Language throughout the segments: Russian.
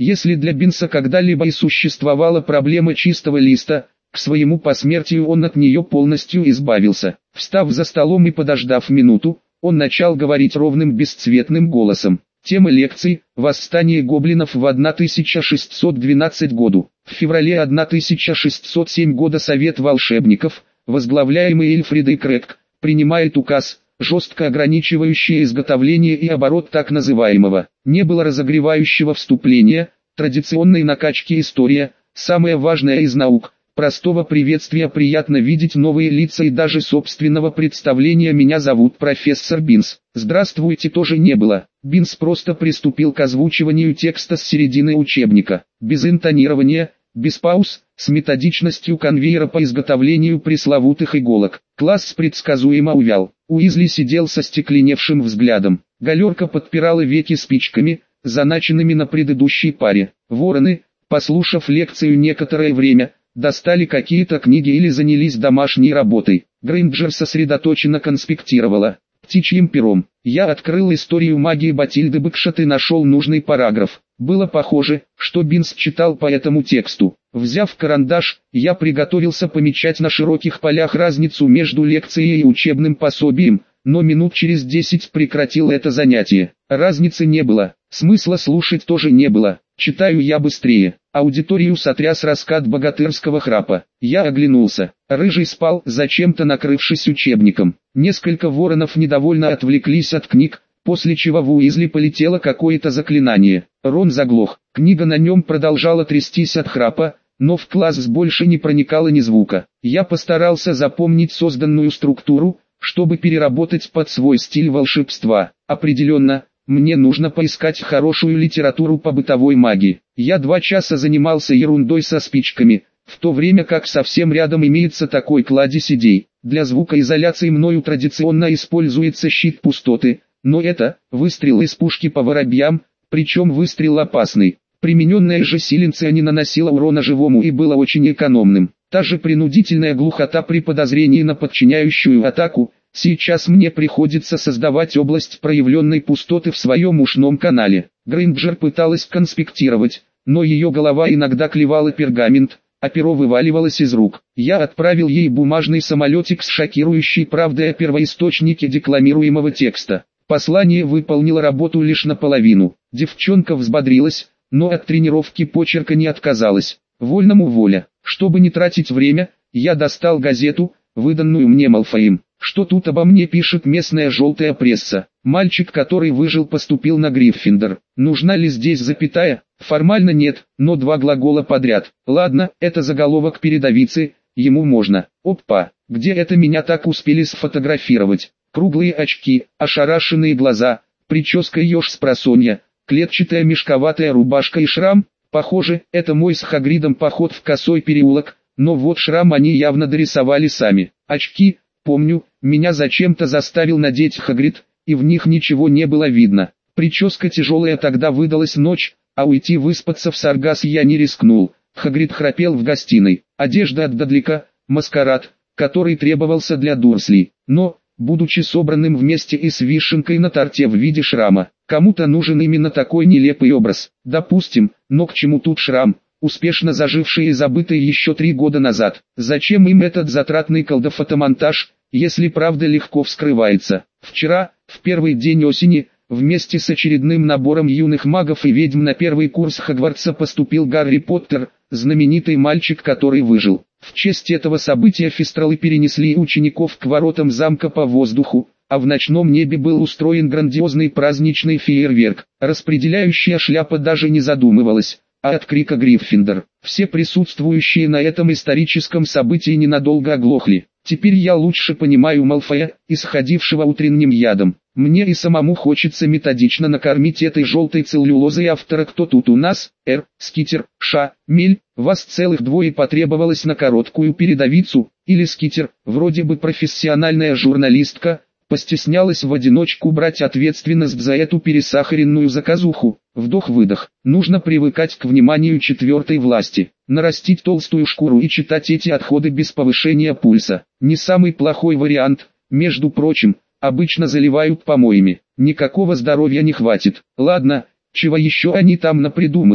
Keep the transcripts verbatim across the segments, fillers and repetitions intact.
Если для Бинса когда-либо и существовала проблема чистого листа, к своему посмертию он от нее полностью избавился. Встав за столом и подождав минуту, он начал говорить ровным бесцветным голосом. Тема лекций – «Восстание гоблинов в тысяча шестьсот двенадцатом году». В феврале тысяча шестьсот седьмого года Совет волшебников, возглавляемый Эльфридой Крэг, принимает указ, жестко ограничивающий изготовление и оборот так называемого «не было разогревающего вступления», традиционной накачки история, самая важная из наук. Простого приветствия приятно видеть новые лица и даже собственного представления «меня зовут профессор Бинс». «Здравствуйте» тоже не было. Бинс просто приступил к озвучиванию текста с середины учебника. Без интонирования, без пауз, с методичностью конвейера по изготовлению пресловутых иголок. Класс предсказуемо увял. Уизли сидел со стекленевшим взглядом. Галерка подпирала веки спичками, заначенными на предыдущей паре. Вороны, послушав лекцию некоторое время, достали какие-то книги или занялись домашней работой. Грейнджер сосредоточенно конспектировала. Птичьим пером. Я открыл историю магии Батильды Бэкшот и нашел нужный параграф. Было похоже, что Бинс читал по этому тексту. Взяв карандаш, я приготовился помечать на широких полях разницу между лекцией и учебным пособием, но минут через десять прекратил это занятие. Разницы не было, смысла слушать тоже не было. Читаю я быстрее. Аудиторию сотряс раскат богатырского храпа. Я оглянулся. Рыжий спал, зачем-то накрывшись учебником. Несколько воронов недовольно отвлеклись от книг, после чего в Уизли полетело какое-то заклинание. Рон заглох. Книга на нем продолжала трястись от храпа, но в класс больше не проникало ни звука. Я постарался запомнить созданную структуру, чтобы переработать под свой стиль волшебства. Определенно, мне нужно поискать хорошую литературу по бытовой магии. Я два часа занимался ерундой со спичками, в то время как совсем рядом имеется такой кладезь идей. Для звукоизоляции мною традиционно используется щит пустоты, но это выстрел из пушки по воробьям, причем выстрел опасный. Примененное же силенция не наносило урона живому и было очень экономным. Та же принудительная глухота при подозрении на подчиняющую атаку. Сейчас мне приходится создавать область проявленной пустоты в своем ушном канале. Грейнджер пыталась конспектировать, но ее голова иногда клевала пергамент, а перо вываливалось из рук. Я отправил ей бумажный самолетик с шокирующей правдой о первоисточнике декламируемого текста. Послание выполнило работу лишь наполовину. Девчонка взбодрилась, но от тренировки почерка не отказалась. Вольному воля. Чтобы не тратить время, я достал газету, выданную мне Малфоем. Что тут обо мне пишет местная желтая пресса? Мальчик, который выжил, поступил на Гриффиндор. Нужна ли здесь запятая? Формально нет, но два глагола подряд. Ладно, это заголовок передовицы, ему можно. Опа, где это меня так успели сфотографировать? Круглые очки, ошарашенные глаза, прическа еж с просонья, клетчатая мешковатая рубашка и шрам. Похоже, это мой с Хагридом поход в Косой переулок, но вот шрам они явно дорисовали сами. Очки, помню, меня зачем-то заставил надеть Хагрид, и в них ничего не было видно. Прическа тяжелая, тогда выдалась ночь, а уйти выспаться в Саргас я не рискнул. Хагрид храпел в гостиной. Одежда от Дадлика, маскарад, который требовался для Дурсли, но, будучи собранным вместе и с вишенкой на торте в виде шрама, кому-то нужен именно такой нелепый образ. Допустим, но к чему тут шрам, успешно заживший и забытый еще три года назад? Зачем им этот затратный колдофотомонтаж, если правда легко вскрывается? Вчера, в первый день осени, вместе с очередным набором юных магов и ведьм на первый курс Хогвартса поступил Гарри Поттер, знаменитый мальчик, который выжил. В честь этого события фестралы перенесли учеников к воротам замка по воздуху, а в ночном небе был устроен грандиозный праздничный фейерверк. Распределяющая шляпа даже не задумывалась, а от крика «Гриффиндор!» все присутствующие на этом историческом событии ненадолго оглохли. Теперь я лучше понимаю Малфоя, исходившего утренним ядом. Мне и самому хочется методично накормить этой желтой целлюлозой автора. Кто тут у нас? Р, Скитер, Ша, Мель, вас целых двое потребовалось на короткую передовицу, или Скитер, вроде бы профессиональная журналистка, постеснялась в одиночку брать ответственность за эту пересахаренную заказуху. Вдох-выдох. Нужно привыкать к вниманию четвертой власти, нарастить толстую шкуру и читать эти отходы без повышения пульса. Не самый плохой вариант, между прочим, обычно заливают помоями. Никакого здоровья не хватит. Ладно, чего еще они там напридумывали?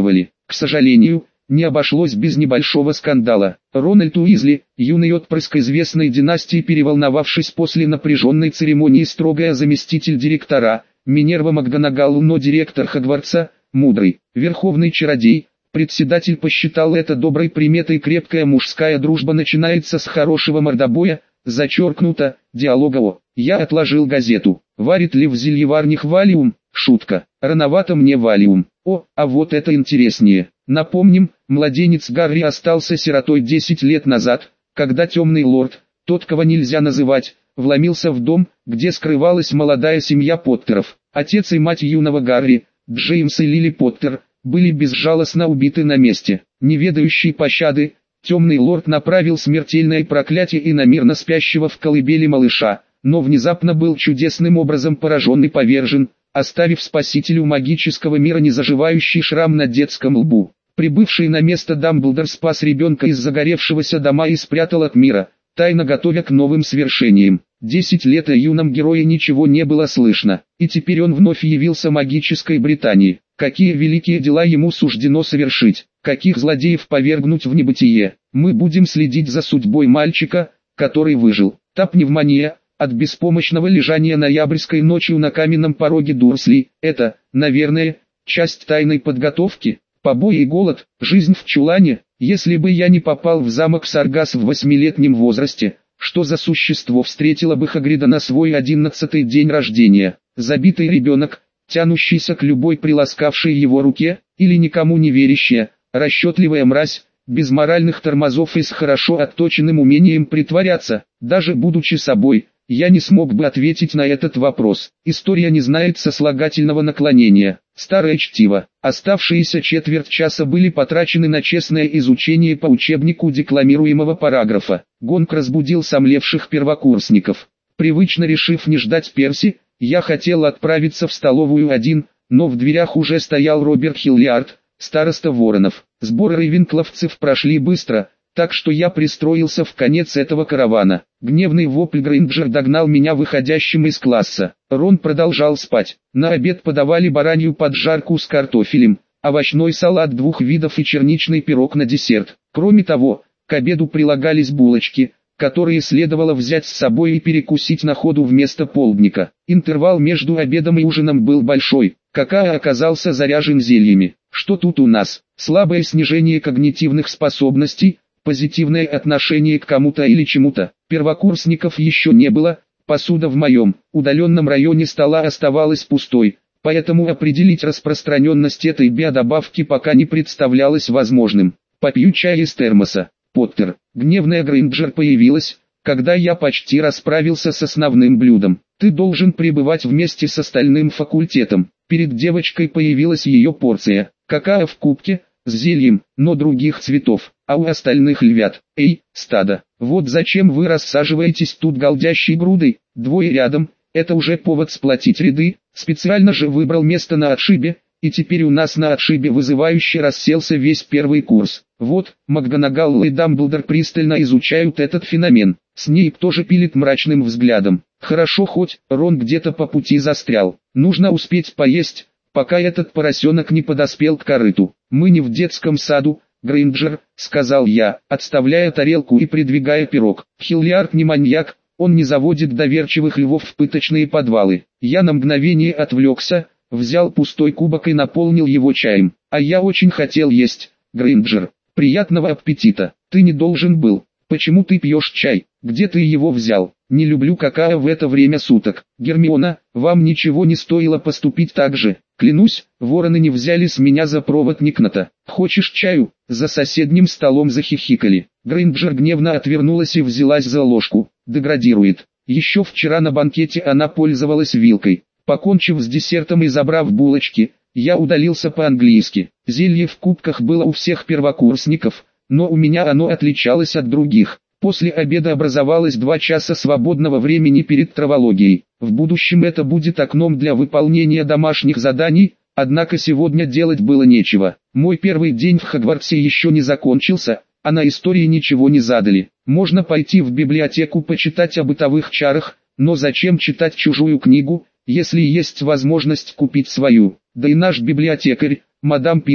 К сожалению, не обошлось без небольшого скандала. Рональд Уизли, юный отпрыск известной династии, переволновавшись после напряженной церемонии, строгая заместитель директора, Минерва МакГонагал, но директор Хогвартса, мудрый, верховный чародей, председатель, посчитал это доброй приметой. Крепкая мужская дружба начинается с хорошего мордобоя, зачеркнуто, диалога о «Я отложил газету, варит ли в зельеварнях валиум?» Шутка, рановато мне валиум. О, а вот это интереснее. Напомним, младенец Гарри остался сиротой десять лет назад, когда темный лорд, тот, кого нельзя называть, вломился в дом, где скрывалась молодая семья Поттеров. Отец и мать юного Гарри, Джеймс и Лили Поттер, были безжалостно убиты на месте. Не ведающий пощады, темный лорд направил смертельное проклятие и на мирно спящего в колыбели малыша, но внезапно был чудесным образом поражен и повержен, оставив спасителю магического мира незаживающий шрам на детском лбу. Прибывший на место Дамблдор спас ребенка из загоревшегося дома и спрятал от мира, тайно готовя к новым свершениям. Десять лет о юном герое ничего не было слышно, и теперь он вновь явился магической Британии. Какие великие дела ему суждено совершить, каких злодеев повергнуть в небытие. Мы будем следить за судьбой мальчика, который выжил. Та пневмония, от беспомощного лежания ноябрьской ночью на каменном пороге Дурсли, это, наверное, часть тайной подготовки. Побои и голод, жизнь в чулане. Если бы я не попал в замок Саргас в восьмилетнем возрасте, что за существо встретило бы Хагрида на свой одиннадцатый день рождения? Забитый ребенок, тянущийся к любой приласкавшей его руке, или никому не верящая, расчетливая мразь, без моральных тормозов и с хорошо отточенным умением притворяться? Даже будучи собой, я не смог бы ответить на этот вопрос. История не знает сослагательного наклонения. Старое чтиво. Оставшиеся четверть часа были потрачены на честное изучение по учебнику декламируемого параграфа. Гонг разбудил сомлевших первокурсников. Привычно решив не ждать Перси, я хотел отправиться в столовую один, но в дверях уже стоял Роберт Хиллиард, староста Воронов. Сборы рейвенкловцев прошли быстро, так что я пристроился в конец этого каравана. Гневный вопль Грейнджер догнал меня выходящим из класса. Рон продолжал спать. На обед подавали баранью поджарку с картофелем, овощной салат двух видов и черничный пирог на десерт. Кроме того, к обеду прилагались булочки, которые следовало взять с собой и перекусить на ходу вместо полдника. Интервал между обедом и ужином был большой. Какая оказался заряжен зельями. Что тут у нас? Слабое снижение когнитивных способностей, позитивное отношение к кому-то или чему-то. Первокурсников еще не было, посуда в моем удаленном районе стола оставалась пустой, поэтому определить распространенность этой биодобавки пока не представлялось возможным. Попью чай из термоса. Поттер. Гневная Грейнджер появилась, когда я почти расправился с основным блюдом. Ты должен пребывать вместе с остальным факультетом. Перед девочкой появилась ее порция. Какая в кубке? С зельем, но других цветов, а у остальных львят. Эй, стадо, вот зачем вы рассаживаетесь тут голдящей грудой, двое рядом, это уже повод сплотить ряды. Специально же выбрал место на отшибе, и теперь у нас на отшибе вызывающе расселся весь первый курс. Вот, МакГонагал и Дамблдор пристально изучают этот феномен. Снейп тоже пилит мрачным взглядом. Хорошо, хоть Рон где-то по пути застрял. Нужно успеть поесть, пока этот поросенок не подоспел к корыту. Мы не в детском саду, Грейнджер, сказал я, отставляя тарелку и придвигая пирог. Хиллиард не маньяк, он не заводит доверчивых львов в пыточные подвалы. Я на мгновение отвлекся, взял пустой кубок и наполнил его чаем. А я очень хотел есть, Грейнджер. Приятного аппетита. Ты не должен был. Почему ты пьешь чай? Где ты его взял? Не люблю какая в это время суток. Гермиона, вам ничего не стоило поступить так же. Клянусь, вороны не взяли с меня за провод Никната. Хочешь чаю? За соседним столом захихикали. Грейнджер гневно отвернулась и взялась за ложку. Деградирует. Еще вчера на банкете она пользовалась вилкой. Покончив с десертом и забрав булочки, я удалился по-английски. Зелье в кубках было у всех первокурсников, но у меня оно отличалось от других. После обеда образовалось два часа свободного времени перед травологией. В будущем это будет окном для выполнения домашних заданий, однако сегодня делать было нечего. Мой первый день в Хогвартсе еще не закончился, а на истории ничего не задали. Можно пойти в библиотеку почитать о бытовых чарах, но зачем читать чужую книгу, если есть возможность купить свою? Да и наш библиотекарь, мадам Пинс,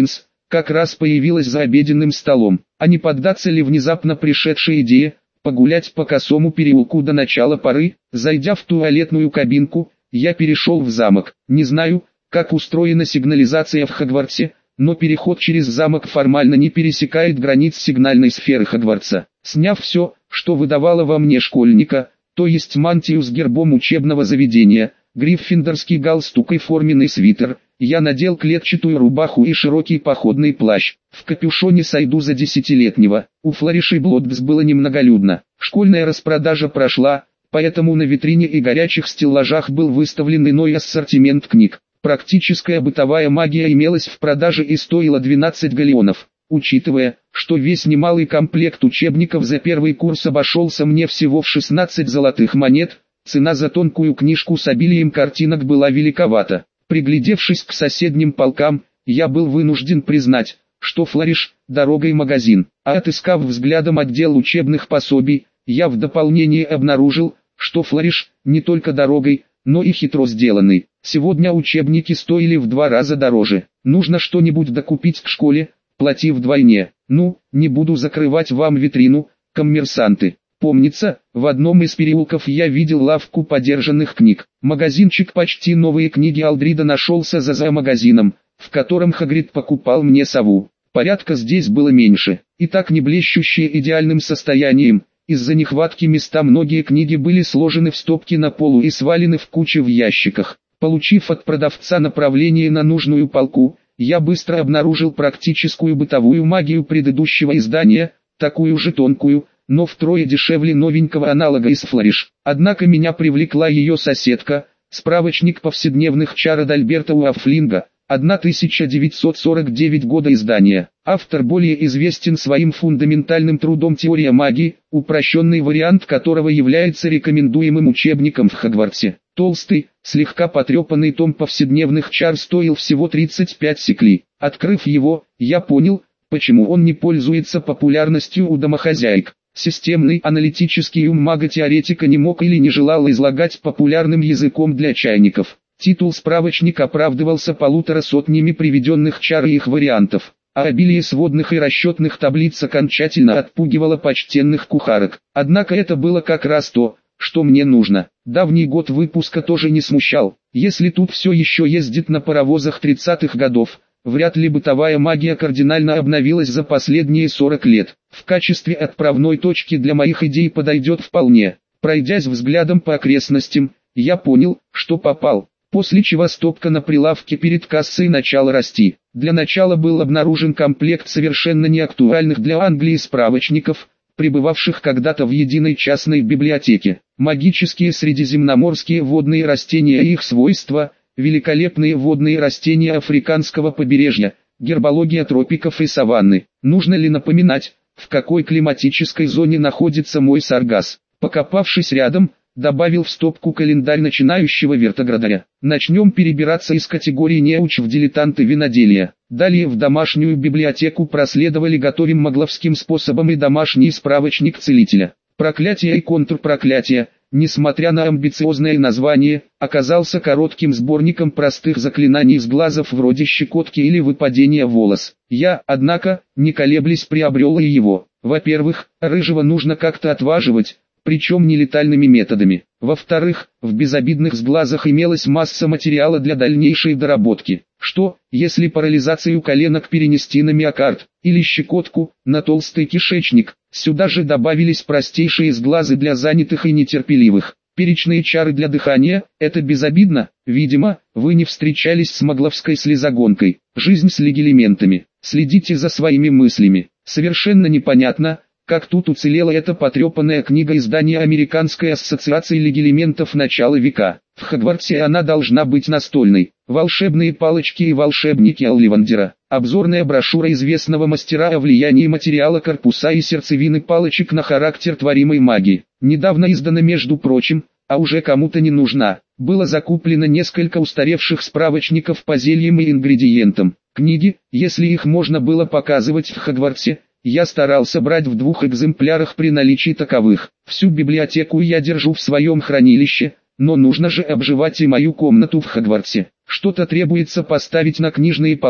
как раз появилась за обеденным столом. А не поддаться ли внезапно пришедшей идее, погулять по косому переулку до начала поры? Зайдя в туалетную кабинку, я перешел в замок. Не знаю, как устроена сигнализация в Хогвартсе, но переход через замок формально не пересекает границ сигнальной сферы Хогвартса. Сняв все, что выдавало во мне школьника, то есть мантию с гербом учебного заведения, гриффиндорский галстук и форменный свитер, я надел клетчатую рубаху и широкий походный плащ. В капюшоне сойду за десятилетнего. У Флориш и Блотбс было немноголюдно. Школьная распродажа прошла, поэтому на витрине и горячих стеллажах был выставлен иной ассортимент книг. Практическая бытовая магия имелась в продаже и стоила двенадцать галлеонов. Учитывая, что весь немалый комплект учебников за первый курс обошелся мне всего в шестнадцать золотых монет, цена за тонкую книжку с обилием картинок была великовата. Приглядевшись к соседним полкам, я был вынужден признать, что Флориш – дорогой магазин, а отыскав взглядом отдел учебных пособий, я в дополнение обнаружил, что Флориш – не только дорогой, но и хитро сделанный. Сегодня учебники стоили в два раза дороже. Нужно что-нибудь докупить к школе, плати вдвойне. Ну, не буду закрывать вам витрину, коммерсанты. Помнится, в одном из переулков я видел лавку подержанных книг. Магазинчик почти новые книги Алдрида нашелся за зоомагазином, в котором Хагрид покупал мне сову. Порядка здесь было меньше, и так не блещущие идеальным состоянием. Из-за нехватки места многие книги были сложены в стопки на полу и свалены в кучи в ящиках. Получив от продавца направление на нужную полку, я быстро обнаружил практическую бытовую магию предыдущего издания, такую же тонкую, но втрое дешевле новенького аналога из Флориш. Однако меня привлекла ее соседка, справочник повседневных чар Адальберта Уафлинга, тысяча девятьсот сорок девятого года издания. Автор более известен своим фундаментальным трудом «Теория магии», упрощенный вариант которого является рекомендуемым учебником в Хогвартсе. Толстый, слегка потрепанный том повседневных чар стоил всего тридцать пять сикли. Открыв его, я понял, почему он не пользуется популярностью у домохозяек. Системный аналитический ум мага-теоретика не мог или не желал излагать популярным языком для чайников. Титул «Справочник» оправдывался полутора сотнями приведенных чар и их вариантов, а обилие сводных и расчетных таблиц окончательно отпугивало почтенных кухарок. Однако это было как раз то, что мне нужно. Давний год выпуска тоже не смущал. Если тут все еще ездит на паровозах тридцатых годов, вряд ли бытовая магия кардинально обновилась за последние сорок лет. В качестве отправной точки для моих идей подойдет вполне. Пройдясь взглядом по окрестностям, я понял, что попал. После чего стопка на прилавке перед кассой начала расти. Для начала был обнаружен комплект совершенно неактуальных для Англии справочников, пребывавших когда-то в единой частной библиотеке. Магические средиземноморские водные растения и их свойства, великолепные водные растения африканского побережья, гербология тропиков и саванны. Нужно ли напоминать, в какой климатической зоне находится мой саргас? Покопавшись рядом, добавил в стопку календарь начинающего вертоградаря. Начнем перебираться из категории неуч в дилетанты виноделия. Далее в домашнюю библиотеку проследовали готовим магловским способом и домашний справочник целителя. Проклятие и контрпроклятие, несмотря на амбициозное название, оказался коротким сборником простых заклинаний с глазов вроде щекотки или выпадения волос. Я, однако, не колеблясь приобрел и его. Во-первых, рыжего нужно как-то отваживать, причем нелетальными методами. Во-вторых, в безобидных сглазах имелась масса материала для дальнейшей доработки. Что, если парализацию коленок перенести на миокард, или щекотку, на толстый кишечник? Сюда же добавились простейшие сглазы для занятых и нетерпеливых. Перечные чары для дыхания – это безобидно. Видимо, вы не встречались с магловской слезогонкой. Жизнь с легилементами. Следите за своими мыслями. Совершенно непонятно, как тут уцелела эта потрепанная книга издания Американской ассоциации легилементов начала века. В Хогвартсе она должна быть настольной. Волшебные палочки и волшебники Олливандера. Обзорная брошюра известного мастера о влиянии материала корпуса и сердцевины палочек на характер творимой магии. Недавно издана, между прочим, а уже кому-то не нужна. Было закуплено несколько устаревших справочников по зельям и ингредиентам. Книги, если их можно было показывать в Хогвартсе, я старался брать в двух экземплярах при наличии таковых. Всю библиотеку я держу в своем хранилище, но нужно же обживать и мою комнату в Хогвартсе. Что-то требуется поставить на книжные полки,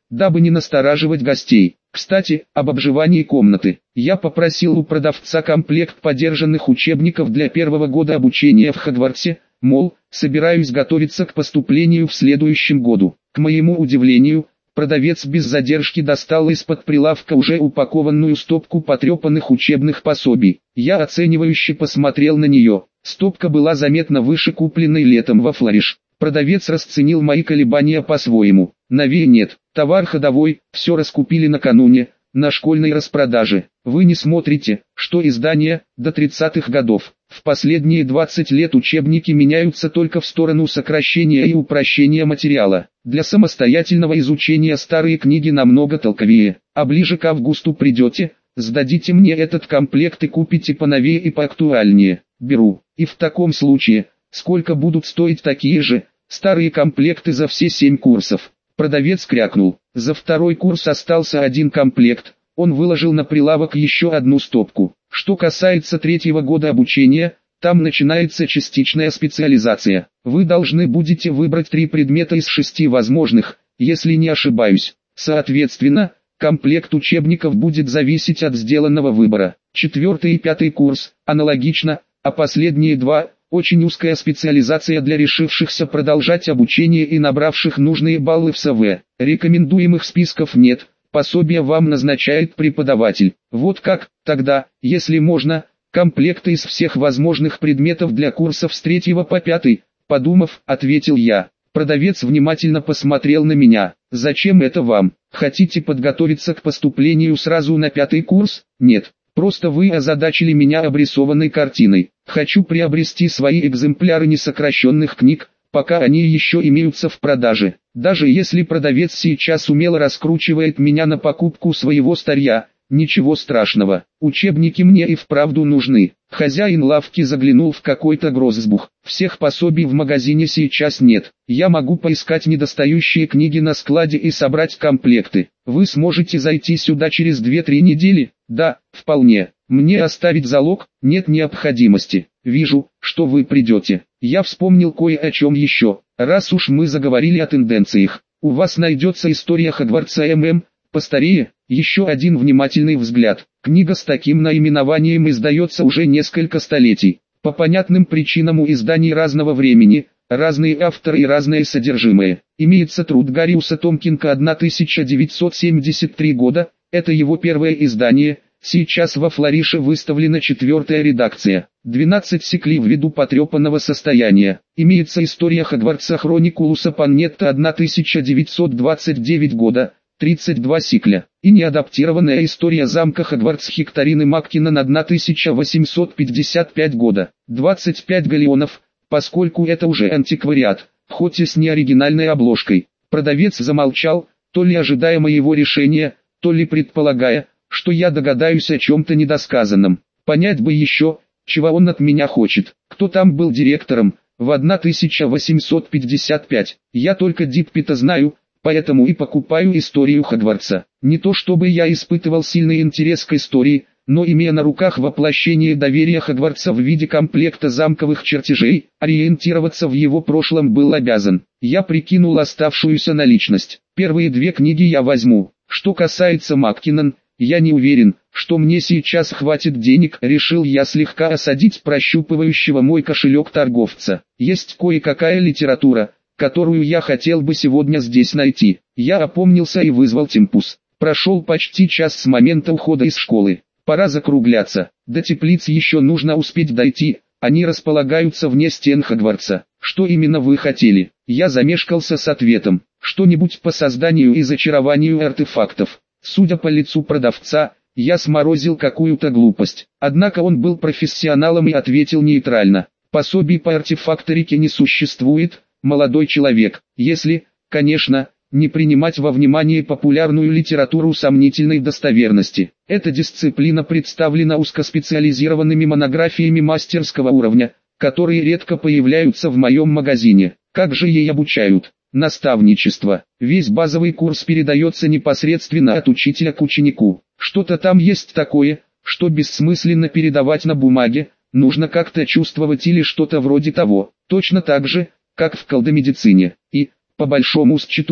дабы не настораживать гостей. Кстати, об обживании комнаты. Я попросил у продавца комплект подержанных учебников для первого года обучения в Хогвартсе, мол, собираюсь готовиться к поступлению в следующем году. К моему удивлению, продавец без задержки достал из-под прилавка уже упакованную стопку потрепанных учебных пособий. Я оценивающе посмотрел на нее. Стопка была заметно выше купленной летом во Флориш. Продавец расценил мои колебания по-своему. Новее нет, товар ходовой, все раскупили накануне, на школьной распродаже. Вы не смотрите, что издания до тридцатых годов. В последние двадцать лет учебники меняются только в сторону сокращения и упрощения материала. Для самостоятельного изучения старые книги намного толковее. А ближе к августу придете, сдадите мне этот комплект и купите поновее и поактуальнее. Беру. И в таком случае, сколько будут стоить такие же старые комплекты за все семь курсов? Продавец крякнул. За второй курс остался один комплект. Он выложил на прилавок еще одну стопку. Что касается третьего года обучения, там начинается частичная специализация. Вы должны будете выбрать три предмета из шести возможных, если не ошибаюсь. Соответственно, комплект учебников будет зависеть от сделанного выбора. Четвертый и пятый курс, аналогично, а последние два – очень узкая специализация для решившихся продолжать обучение и набравших нужные баллы в СВ. Рекомендуемых списков нет, пособие вам назначает преподаватель. Вот как, тогда, если можно, комплекты из всех возможных предметов для курсов с третьего по пятый, подумав, ответил я. Продавец внимательно посмотрел на меня. Зачем это вам? Хотите подготовиться к поступлению сразу на пятый курс? Нет. Просто вы озадачили меня обрисованной картиной. Хочу приобрести свои экземпляры несокращенных книг, пока они еще имеются в продаже. Даже если продавец сейчас умело раскручивает меня на покупку своего старья, ничего страшного. Учебники мне и вправду нужны. Хозяин лавки заглянул в какой-то грозбух. Всех пособий в магазине сейчас нет. Я могу поискать недостающие книги на складе и собрать комплекты. Вы сможете зайти сюда через две-три недели? Да, вполне. Мне оставить залог? Нет необходимости. Вижу, что вы придете. Я вспомнил кое о чем еще. Раз уж мы заговорили о тенденциях, у вас найдется история Хогвартса ММ, постарее. Еще один внимательный взгляд. Книга с таким наименованием издается уже несколько столетий. По понятным причинам у изданий разного времени, разные авторы и разное содержимое. Имеется труд Гарриуса Томкинга тысяча девятьсот семьдесят третьего года, это его первое издание, сейчас во Флорише выставлена четвертая редакция. двенадцать секлей ввиду потрепанного состояния. Имеется история Хогвартса Хроникулуса Паннетта тысяча девятьсот двадцать девятого года, тридцать два сикля, и неадаптированная история замка Хогвартс Хекторины Маккинон тысяча восемьсот пятьдесят пятого года, двадцать пять галеонов, поскольку это уже антиквариат, хоть и с неоригинальной обложкой. Продавец замолчал, то ли ожидая моего решения, то ли предполагая, что я догадаюсь о чем-то недосказанном. Понять бы еще, чего он от меня хочет. Кто там был директором в тысяча восемьсот пятьдесят пятом? Я только Диппета знаю, поэтому и покупаю историю Хогвартса. Не то чтобы я испытывал сильный интерес к истории, но имея на руках воплощение доверия Хогвартса в виде комплекта замковых чертежей, ориентироваться в его прошлом был обязан. Я прикинул оставшуюся наличность. Первые две книги я возьму. Что касается Маккинон, я не уверен, что мне сейчас хватит денег, решил я слегка осадить прощупывающего мой кошелек торговца. Есть кое-какая литература, которую я хотел бы сегодня здесь найти. Я опомнился и вызвал Темпус. Прошел почти час с момента ухода из школы. Пора закругляться. До теплиц еще нужно успеть дойти, они располагаются вне стен Хогвартса. Что именно вы хотели? Я замешкался с ответом. Что-нибудь по созданию и зачарованию артефактов. Судя по лицу продавца, я сморозил какую-то глупость. Однако он был профессионалом и ответил нейтрально. Пособий по артефакторике не существует, молодой человек, если, конечно, не принимать во внимание популярную литературу сомнительной достоверности. Эта дисциплина представлена узкоспециализированными монографиями мастерского уровня, которые редко появляются в моем магазине. Как же ей обучают? Наставничество. Весь базовый курс передается непосредственно от учителя к ученику. Что-то там есть такое, что бессмысленно передавать на бумаге, нужно как-то чувствовать или что-то вроде того. Точно так же, как в колдомедицине. И, по большому счету,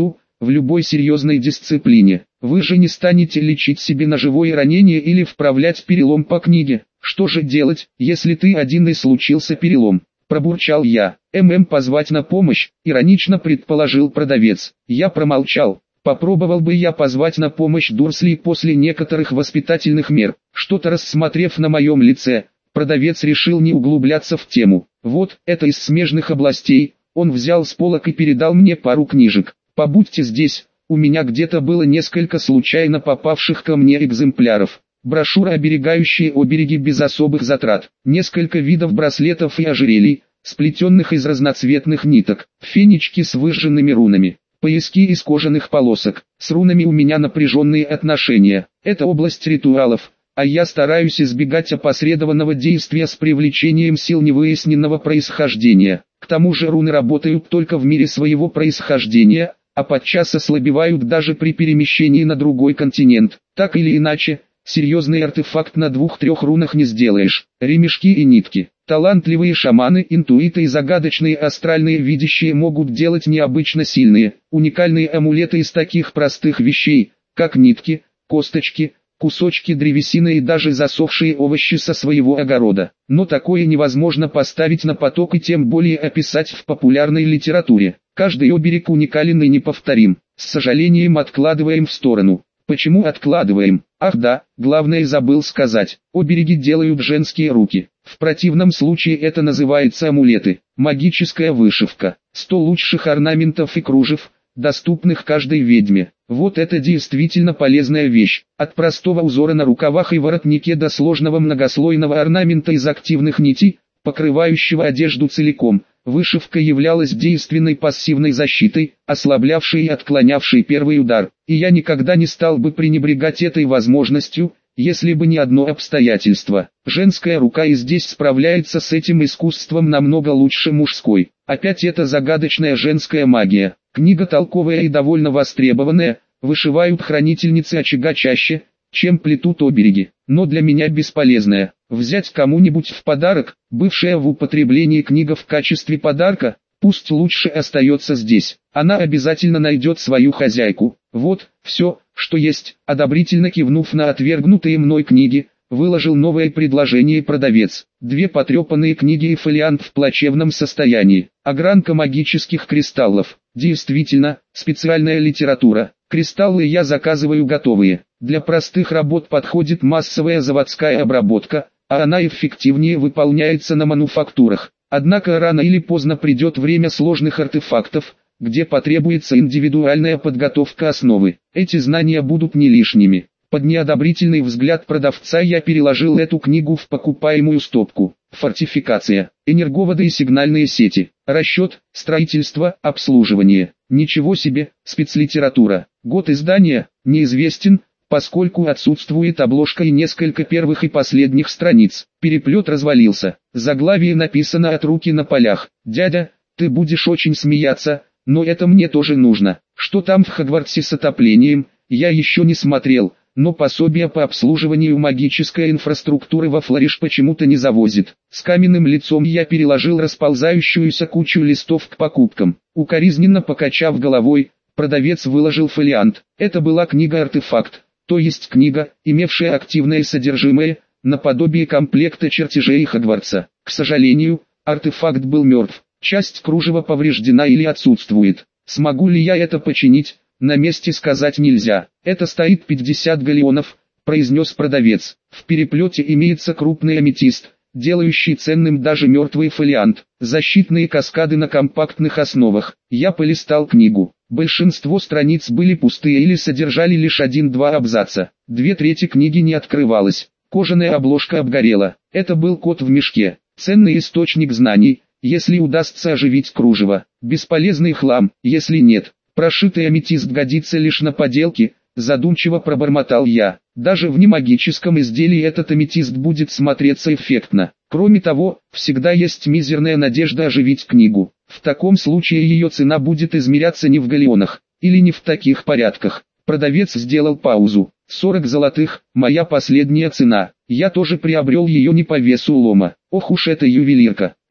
в любой серьезной дисциплине. Вы же не станете лечить себе ножевое ранение или вправлять перелом по книге. Что же делать, если ты один и случился перелом? Пробурчал я. ММ позвать на помощь, иронично предположил продавец. Я промолчал. Попробовал бы я позвать на помощь Дурсли после некоторых воспитательных мер. Что-то рассмотрев на моем лице, продавец решил не углубляться в тему. Вот, это из смежных областей. Он взял с полок и передал мне пару книжек. Побудьте здесь, у меня где-то было несколько случайно попавших ко мне экземпляров. Брошюра, оберегающая обереги без особых затрат. Несколько видов браслетов и ожерелий, сплетенных из разноцветных ниток. Фенечки с выжженными рунами. Пояски из кожаных полосок. С рунами у меня напряженные отношения. Это область ритуалов, а я стараюсь избегать опосредованного действия с привлечением сил невыясненного происхождения. К тому же руны работают только в мире своего происхождения, а подчас ослабевают даже при перемещении на другой континент. Так или иначе, серьезный артефакт на двух-трех рунах не сделаешь. Ремешки и нитки. Талантливые шаманы, интуиты и загадочные астральные видящие могут делать необычно сильные, уникальные амулеты из таких простых вещей, как нитки, косточки, кусочки древесины и даже засохшие овощи со своего огорода. Но такое невозможно поставить на поток и тем более описать в популярной литературе. Каждый оберег уникален и неповторим. С сожалением откладываем в сторону. Почему откладываем? Ах да, главное забыл сказать. Обереги делают женские руки. В противном случае это называется амулеты. Магическая вышивка. сто лучших орнаментов и кружев, доступных каждой ведьме. Вот это действительно полезная вещь. От простого узора на рукавах и воротнике до сложного многослойного орнамента из активных нитей, покрывающего одежду целиком. Вышивка являлась действенной пассивной защитой, ослаблявшей и отклонявшей первый удар. И я никогда не стал бы пренебрегать этой возможностью, если бы не одно обстоятельство. Женская рука и здесь справляется с этим искусством намного лучше мужской. Опять эта загадочная женская магия. Книга толковая и довольно востребованная, вышивают хранительницы очага чаще, чем плетут обереги, но для меня бесполезная. Взять кому-нибудь в подарок, бывшая в употреблении книга в качестве подарка, пусть лучше остается здесь. Она обязательно найдет свою хозяйку. Вот, все, что есть. Одобрительно кивнув на отвергнутые мной книги, выложил новое предложение продавец. Две потрепанные книги и фолиант в плачевном состоянии. Огранка магических кристаллов. Действительно, специальная литература. Кристаллы я заказываю готовые. Для простых работ подходит массовая заводская обработка, а она эффективнее выполняется на мануфактурах. Однако рано или поздно придет время сложных артефактов, где потребуется индивидуальная подготовка основы. Эти знания будут не лишними. Под неодобрительный взгляд продавца я переложил эту книгу в покупаемую стопку. Фортификация, энерговоды и сигнальные сети, расчет, строительство, обслуживание. Ничего себе, спецлитература. Год издания неизвестен, поскольку отсутствует обложка и несколько первых и последних страниц. Переплет развалился. Заглавие написано от руки на полях. «Дядя, ты будешь очень смеяться, но это мне тоже нужно». Что там в Хогвартсе с отоплением, я еще не смотрел, но пособие по обслуживанию магической инфраструктуры во Флориш почему-то не завозит. С каменным лицом я переложил расползающуюся кучу листов к покупкам. Укоризненно покачав головой, продавец выложил фолиант. Это была книга-артефакт, то есть книга, имевшая активное содержимое, наподобие комплекта чертежей Хогвартса. К сожалению, артефакт был мертв. Часть кружева повреждена или отсутствует. Смогу ли я это починить? На месте сказать нельзя. Это стоит пятьдесят галеонов, произнес продавец. В переплете имеется крупный аметист, делающий ценным даже мертвый фолиант. Защитные каскады на компактных основах. Я полистал книгу. Большинство страниц были пустые или содержали лишь один-два абзаца. Две трети книги не открывалось. Кожаная обложка обгорела. Это был кот в мешке. Ценный источник знаний, если удастся оживить кружево. Бесполезный хлам, если нет. Прошитый аметист годится лишь на поделки, задумчиво пробормотал я. Даже в немагическом изделии этот аметист будет смотреться эффектно. Кроме того, всегда есть мизерная надежда оживить книгу. В таком случае ее цена будет измеряться не в галеонах, или не в таких порядках. Продавец сделал паузу. сорок золотых, моя последняя цена. Я тоже приобрел ее не по весу лома. Ох уж эта ювелирка.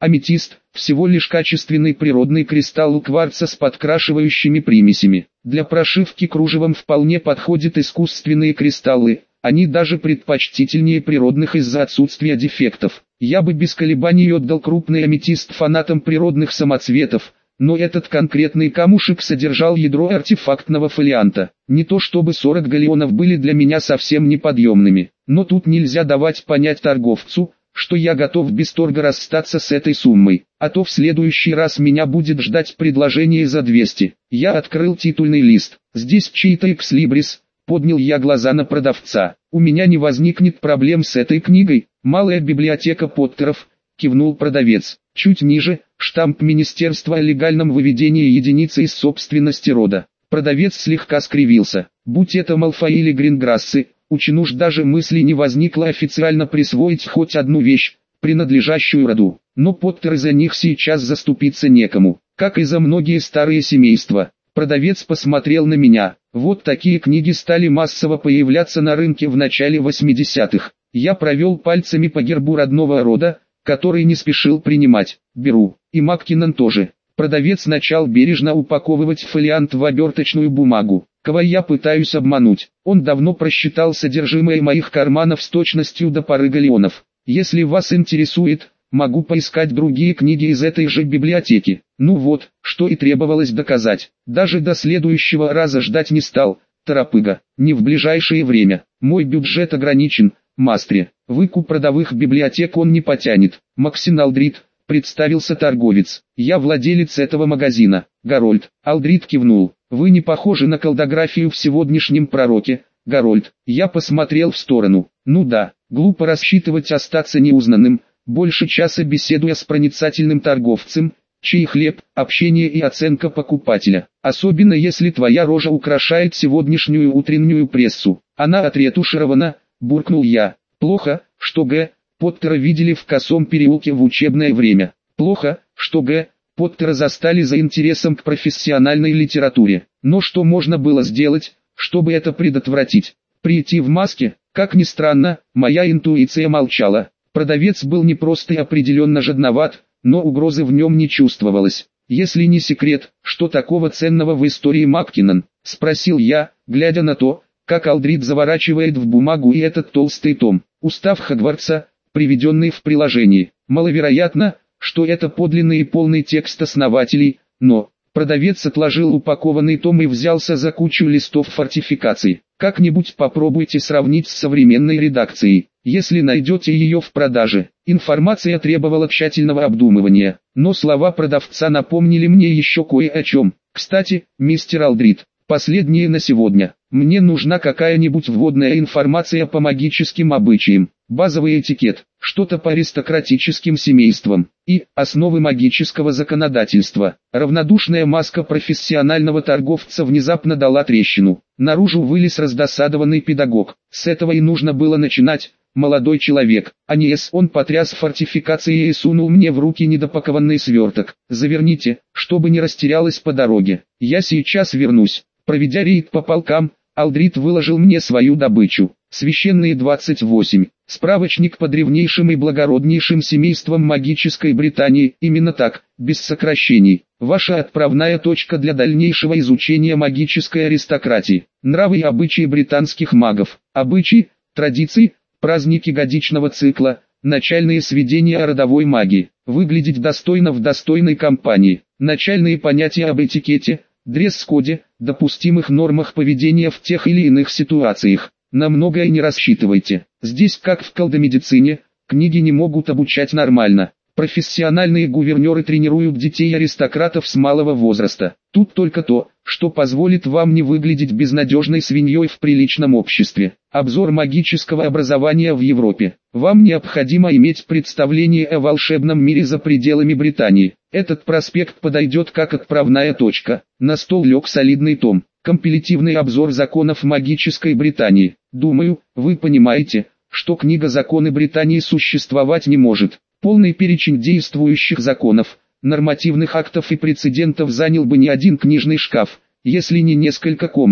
Аметист – всего лишь качественный природный кристалл кварца с подкрашивающими примесями. Для прошивки кружевом вполне подходят искусственные кристаллы, они даже предпочтительнее природных из-за отсутствия дефектов. Я бы без колебаний отдал крупный аметист фанатам природных самоцветов, но этот конкретный камушек содержал ядро артефактного фолианта. Не то чтобы сорок галлеонов были для меня совсем неподъемными, но тут нельзя давать понять торговцу, что я готов без торга расстаться с этой суммой, а то в следующий раз меня будет ждать предложение за двести. Я открыл титульный лист. Здесь чей-то экслибрис. Поднял я глаза на продавца. У меня не возникнет проблем с этой книгой. Малая библиотека Поттеров, кивнул продавец. Чуть ниже, штамп Министерства о легальном выведении единицы из собственности рода. Продавец слегка скривился. Будь это Малфой или Гринграссы, учену ж даже мысли не возникло официально присвоить хоть одну вещь, принадлежащую роду. Но Поттеры за них сейчас заступиться некому, как и за многие старые семейства. Продавец посмотрел на меня. Вот такие книги стали массово появляться на рынке в начале восьмидесятых. Я провел пальцами по гербу родного рода, который не спешил принимать. Беру. И Маккинон тоже. Продавец начал бережно упаковывать фолиант в оберточную бумагу. Кого я пытаюсь обмануть? Он давно просчитал содержимое моих карманов с точностью до пары галлеонов. Если вас интересует, могу поискать другие книги из этой же библиотеки. Ну вот, что и требовалось доказать. Даже до следующего раза ждать не стал, торопыга. Не в ближайшее время. Мой бюджет ограничен, мастре. Выкуп родовых библиотек он не потянет. Максин Алдрид, представился торговец. Я владелец этого магазина. Гарольд. Алдрид кивнул. Вы не похожи на колдографию в сегодняшнем пророке, Гарольд. Я посмотрел в сторону. Ну да, глупо рассчитывать остаться неузнанным, больше часа беседуя с проницательным торговцем, чей хлеб, общение и оценка покупателя. Особенно если твоя рожа украшает сегодняшнюю утреннюю прессу. Она отретуширована, буркнул я. Плохо, что Г. Поттера видели в Косом переулке в учебное время. Плохо, что Г. Поттера застали за интересом к профессиональной литературе. Но что можно было сделать, чтобы это предотвратить? Прийти в маске? Как ни странно, моя интуиция молчала. Продавец был не просто и определенно жадноват, но угрозы в нем не чувствовалось. «Если не секрет, что такого ценного в истории Маккинон?» – спросил я, глядя на то, как Алдрид заворачивает в бумагу и этот толстый том. Устав Хогвартса, приведенный в приложении. Маловероятно, что это подлинный и полный текст основателей, но... Продавец отложил упакованный том и взялся за кучу листов фортификаций. Как-нибудь попробуйте сравнить с современной редакцией, если найдете ее в продаже. Информация требовала тщательного обдумывания, но слова продавца напомнили мне еще кое о чем. Кстати, мистер Алдрид, последнее на сегодня. Мне нужна какая-нибудь вводная информация по магическим обычаям, базовый этикет, что-то по аристократическим семействам и основы магического законодательства. Равнодушная маска профессионального торговца внезапно дала трещину. Наружу вылез раздосадованный педагог. С этого и нужно было начинать, молодой человек. А не с он потряс фортификацией и сунул мне в руки недопакованный сверток. Заверните, чтобы не растерялась по дороге. Я сейчас вернусь. Проведя рейд по полкам, Алдрид выложил мне свою добычу. Священные двадцать восемь. Справочник по древнейшим и благороднейшим семействам магической Британии. Именно так, без сокращений. Ваша отправная точка для дальнейшего изучения магической аристократии. Нравы и обычаи британских магов. Обычаи, традиции, праздники годичного цикла, начальные сведения о родовой магии. Выглядеть достойно в достойной компании. Начальные понятия об этикете, дресс-коде, допустимых нормах поведения в тех или иных ситуациях. На многое не рассчитывайте. Здесь, как в колдомедицине, книги не могут обучать нормально. Профессиональные гувернеры тренируют детей аристократов с малого возраста. Тут только то, что позволит вам не выглядеть безнадежной свиньей в приличном обществе. Обзор магического образования в Европе. Вам необходимо иметь представление о волшебном мире за пределами Британии. Этот проспект подойдет как отправная точка. На стол лег солидный том. Компилятивный обзор законов магической Британии. Думаю, вы понимаете, что книга «Законы Британии» существовать не может. Полный перечень действующих законов, нормативных актов и прецедентов занял бы не один книжный шкаф, если не несколько комнат.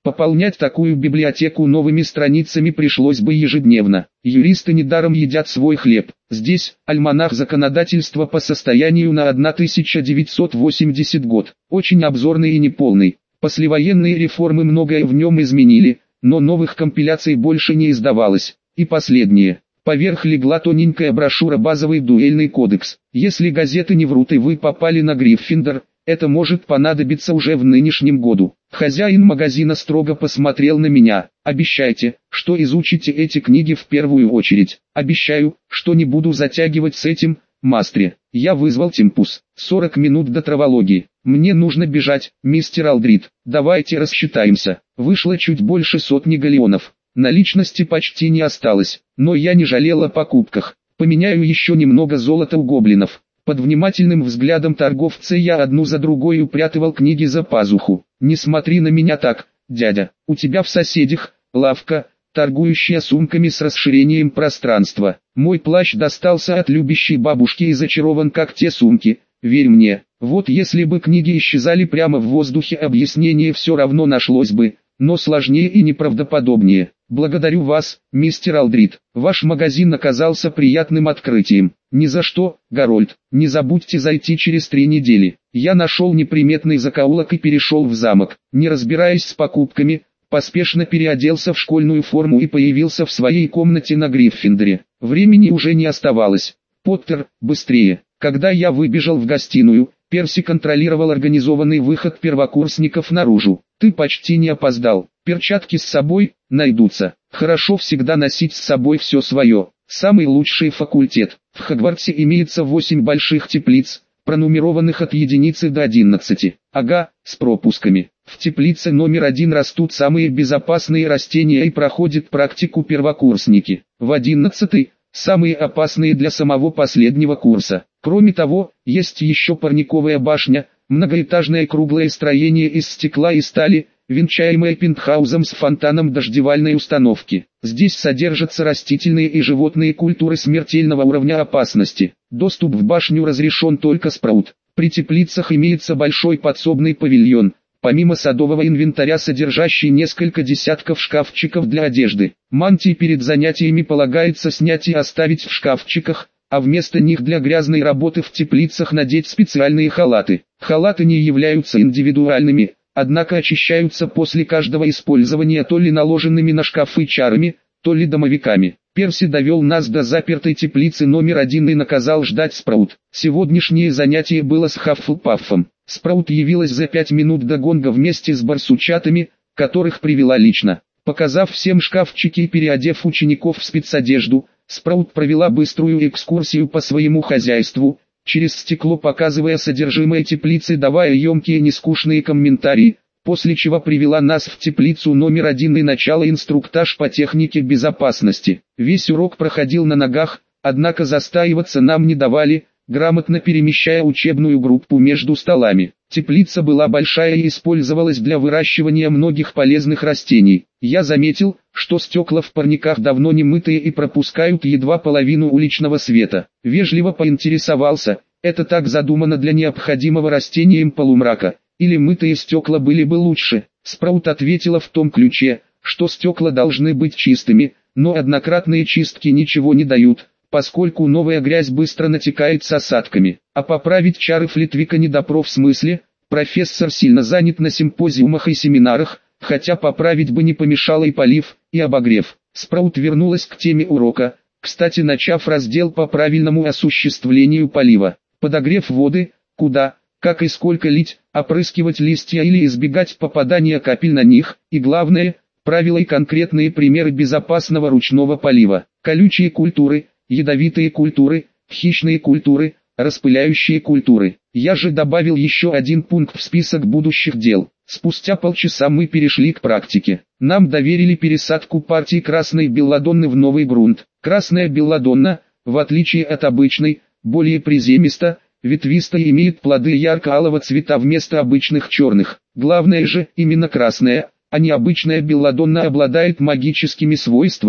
Пополнять такую библиотеку новыми страницами пришлось бы ежедневно. Юристы недаром едят свой хлеб. Здесь альманах законодательства по состоянию на тысяча девятьсот восемьдесятый год. Очень обзорный и неполный. Послевоенные реформы многое в нем изменили, но новых компиляций больше не издавалось. И последнее. Поверх легла тоненькая брошюра «Базовый дуэльный кодекс». Если газеты не врут и вы попали на Гриффиндор, это может понадобиться уже в нынешнем году. Хозяин магазина строго посмотрел на меня. Обещайте, что изучите эти книги в первую очередь. Обещаю, что не буду затягивать с этим, мастре. Я вызвал Темпус. сорок минут до травологии. Мне нужно бежать, мистер Алдрид. Давайте рассчитаемся. Вышло чуть больше сотни галеонов. Наличности почти не осталось, но я не жалел о покупках. Поменяю еще немного золота у гоблинов. Под внимательным взглядом торговца я одну за другой упрятывал книги за пазуху. «Не смотри на меня так, дядя, у тебя в соседях лавка, торгующая сумками с расширением пространства. Мой плащ достался от любящей бабушки и зачарован как те сумки, верь мне. Вот если бы книги исчезали прямо в воздухе, объяснение все равно нашлось бы, но сложнее и неправдоподобнее. Благодарю вас, мистер Алдрид. Ваш магазин оказался приятным открытием. Ни за что, Гарольд. Не забудьте зайти через три недели. Я нашел неприметный закоулок и перешел в замок. Не разбираясь с покупками, поспешно переоделся в школьную форму и появился в своей комнате на Гриффиндоре. Времени уже не оставалось. Поттер, быстрее. Когда я выбежал в гостиную, Перси контролировал организованный выход первокурсников наружу. Ты почти не опоздал. Перчатки с собой найдутся. Хорошо всегда носить с собой все свое. Самый лучший факультет. В Хогвартсе имеется восемь больших теплиц, пронумерованных от единицы до одиннадцати. Ага, с пропусками. В теплице номер один растут самые безопасные растения и проходят практику первокурсники. В одиннадцатой – самые опасные для самого последнего курса. Кроме того, есть еще парниковая башня, многоэтажное круглое строение из стекла и стали, венчаемое пентхаузом с фонтаном дождевальной установки. Здесь содержатся растительные и животные культуры смертельного уровня опасности. Доступ в башню разрешен только спраут. При теплицах имеется большой подсобный павильон, помимо садового инвентаря, содержащий несколько десятков шкафчиков для одежды. Мантии перед занятиями полагается снять и оставить в шкафчиках, а вместо них для грязной работы в теплицах надеть специальные халаты. Халаты не являются индивидуальными, однако очищаются после каждого использования то ли наложенными на шкафы чарами, то ли домовиками. Перси довел нас до запертой теплицы номер один и наказал ждать Спраут. Сегодняшнее занятие было с Хаффлпаффом. Спраут явилась за пять минут до гонга вместе с барсучатами, которых привела лично. Показав всем шкафчики и переодев учеников в спецодежду, Спраут провела быструю экскурсию по своему хозяйству, через стекло показывая содержимое теплицы, давая емкие нескучные комментарии, после чего привела нас в теплицу номер один и начала инструктаж по технике безопасности. Весь урок проходил на ногах, однако застаиваться нам не давали, грамотно перемещая учебную группу между столами. Теплица была большая и использовалась для выращивания многих полезных растений. Я заметил, что стекла в парниках давно не мытые и пропускают едва половину уличного света. Вежливо поинтересовался, это так задумано для необходимого растениям полумрака, или мытые стекла были бы лучше. Спраут ответила в том ключе, что стекла должны быть чистыми, но однократные чистки ничего не дают, поскольку новая грязь быстро натекает с осадками. А поправить чары Флитвика не допро, в смысле, профессор сильно занят на симпозиумах и семинарах, хотя поправить бы не помешало и полив, и обогрев. Спраут вернулась к теме урока, кстати, начав раздел по правильному осуществлению полива. Подогрев воды, куда, как и сколько лить, опрыскивать листья или избегать попадания капель на них, и главное, правила и конкретные примеры безопасного ручного полива. Колючие культуры, ядовитые культуры, хищные культуры, распыляющие культуры. Я же добавил еще один пункт в список будущих дел. Спустя полчаса мы перешли к практике. Нам доверили пересадку партии красной белладонны в новый грунт. Красная белладонна, в отличие от обычной, более приземиста, ветвиста и имеет плоды ярко-алого цвета вместо обычных черных. Главное же, именно красная, а не обычная белладонна обладает магическими свойствами,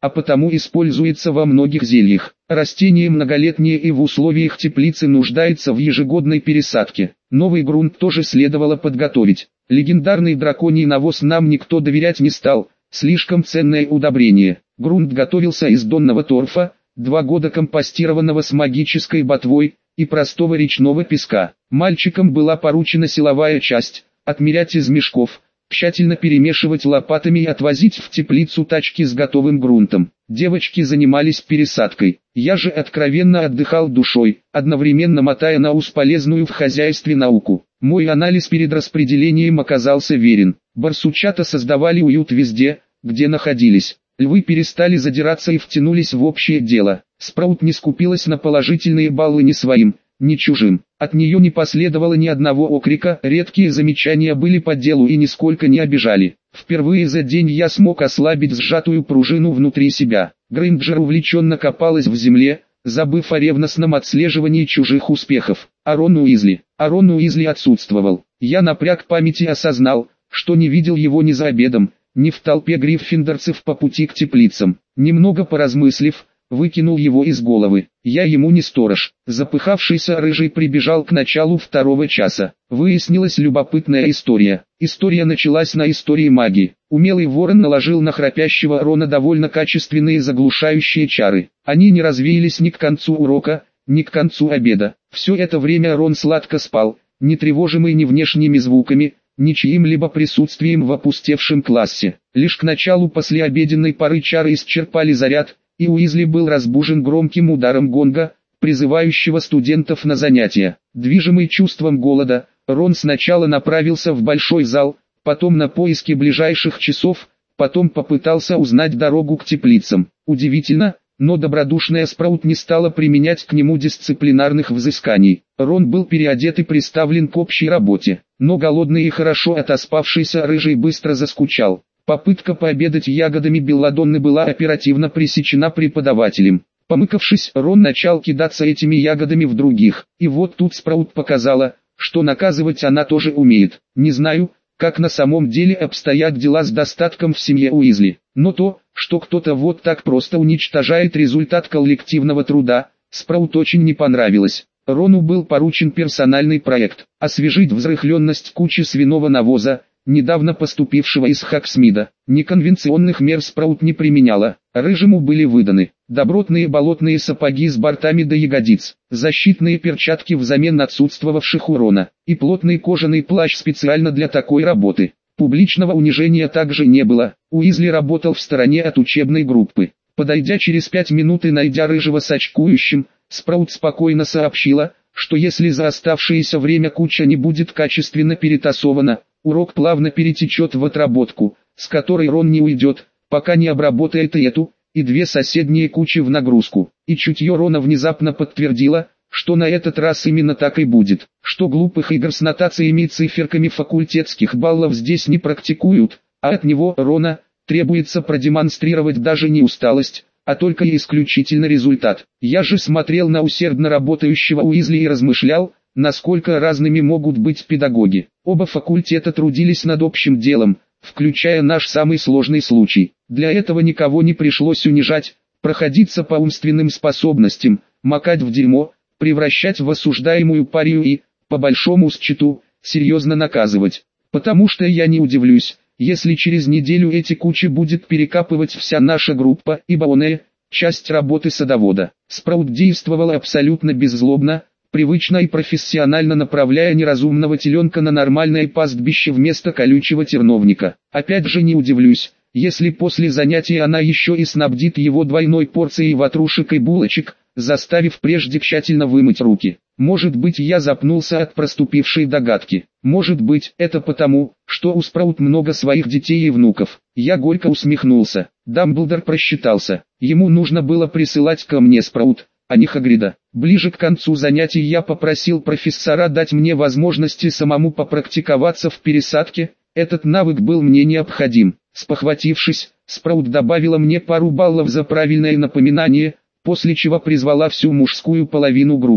а потому используется во многих зельях. Растение многолетнее и в условиях теплицы нуждается в ежегодной пересадке. Новый грунт тоже следовало подготовить. Легендарный драконий навоз нам никто доверять не стал, слишком ценное удобрение. Грунт готовился из донного торфа, два года компостированного с магической ботвой, и простого речного песка. Мальчикам была поручена силовая часть, отмерять из мешков, тщательно перемешивать лопатами и отвозить в теплицу тачки с готовым грунтом. Девочки занимались пересадкой. Я же откровенно отдыхал душой, одновременно мотая на ус полезную в хозяйстве науку. Мой анализ перед распределением оказался верен. Барсучата создавали уют везде, где находились. Львы перестали задираться и втянулись в общее дело. Спраут не скупилась на положительные баллы ни своим, ни чужим. От нее не последовало ни одного окрика, редкие замечания были по делу и нисколько не обижали. Впервые за день я смог ослабить сжатую пружину внутри себя. Грейнджер увлеченно копалась в земле, забыв о ревностном отслеживании чужих успехов. Арон Уизли. Арон Уизли отсутствовал. Я напряг память и осознал, что не видел его ни за обедом, ни в толпе гриффиндорцев по пути к теплицам. Немного поразмыслив, выкинул его из головы. Я ему не сторож. Запыхавшийся рыжий прибежал к началу второго часа. Выяснилась любопытная история. История началась на истории магии. Умелый ворон наложил на храпящего Рона довольно качественные заглушающие чары. Они не развеялись ни к концу урока, ни к концу обеда. Все это время Рон сладко спал, не тревожимый ни внешними звуками, ни чьим-либо присутствием в опустевшем классе. Лишь к началу послеобеденной поры чары исчерпали заряд, и Уизли был разбужен громким ударом гонга, призывающего студентов на занятия. Движимый чувством голода, Рон сначала направился в большой зал, потом на поиски ближайших часов, потом попытался узнать дорогу к теплицам. Удивительно, но добродушная Спраут не стала применять к нему дисциплинарных взысканий. Рон был переодет и приставлен к общей работе, но голодный и хорошо отоспавшийся рыжий быстро заскучал. Попытка пообедать ягодами белладонны была оперативно пресечена преподавателем. Помыкавшись, Рон начал кидаться этими ягодами в других, и вот тут Спраут показала, что наказывать она тоже умеет. Не знаю, как на самом деле обстоят дела с достатком в семье Уизли, но то, что кто-то вот так просто уничтожает результат коллективного труда, Спраут очень не понравилось. Рону был поручен персональный проект – освежить взрыхленность кучи свиного навоза, недавно поступившего из Хаксмида. Неконвенционных мер Спраут не применяла. Рыжему были выданы добротные болотные сапоги с бортами до ягодиц, защитные перчатки взамен отсутствовавших у Рона, и плотный кожаный плащ специально для такой работы. Публичного унижения также не было. Уизли работал в стороне от учебной группы. Подойдя через пять минут и найдя рыжего с очкующим, Спраут спокойно сообщила, что если за оставшееся время куча не будет качественно перетасована, урок плавно перетечет в отработку, с которой Рон не уйдет, пока не обработает и эту, и две соседние кучи в нагрузку. И чутье Рона внезапно подтвердило, что на этот раз именно так и будет, что глупых игр с нотациями и циферками факультетских баллов здесь не практикуют, а от него, Рона, требуется продемонстрировать даже не усталость, а только и исключительно результат. Я же смотрел на усердно работающего Уизли и размышлял, насколько разными могут быть педагоги. Оба факультета трудились над общим делом, включая наш самый сложный случай. Для этого никого не пришлось унижать, проходиться по умственным способностям, макать в дерьмо, превращать в осуждаемую парию и, по большому счету, серьезно наказывать. Потому что я не удивлюсь, если через неделю эти кучи будет перекапывать вся наша группа, ибо он часть работы садовода. Спраут действовала абсолютно беззлобно, привычно и профессионально направляя неразумного теленка на нормальное пастбище вместо колючего терновника. Опять же не удивлюсь, если после занятий она еще и снабдит его двойной порцией ватрушек и булочек, заставив прежде тщательно вымыть руки. Может быть, я запнулся от проступившей догадки. Может быть, это потому, что у Спраут много своих детей и внуков. Я горько усмехнулся. Дамблдор просчитался. Ему нужно было присылать ко мне Спраут, а не Хагрида. Ближе к концу занятий я попросил профессора дать мне возможности самому попрактиковаться в пересадке. Этот навык был мне необходим. Спохватившись, Спраут добавила мне пару баллов за правильное напоминание, после чего призвала всю мужскую половину группы.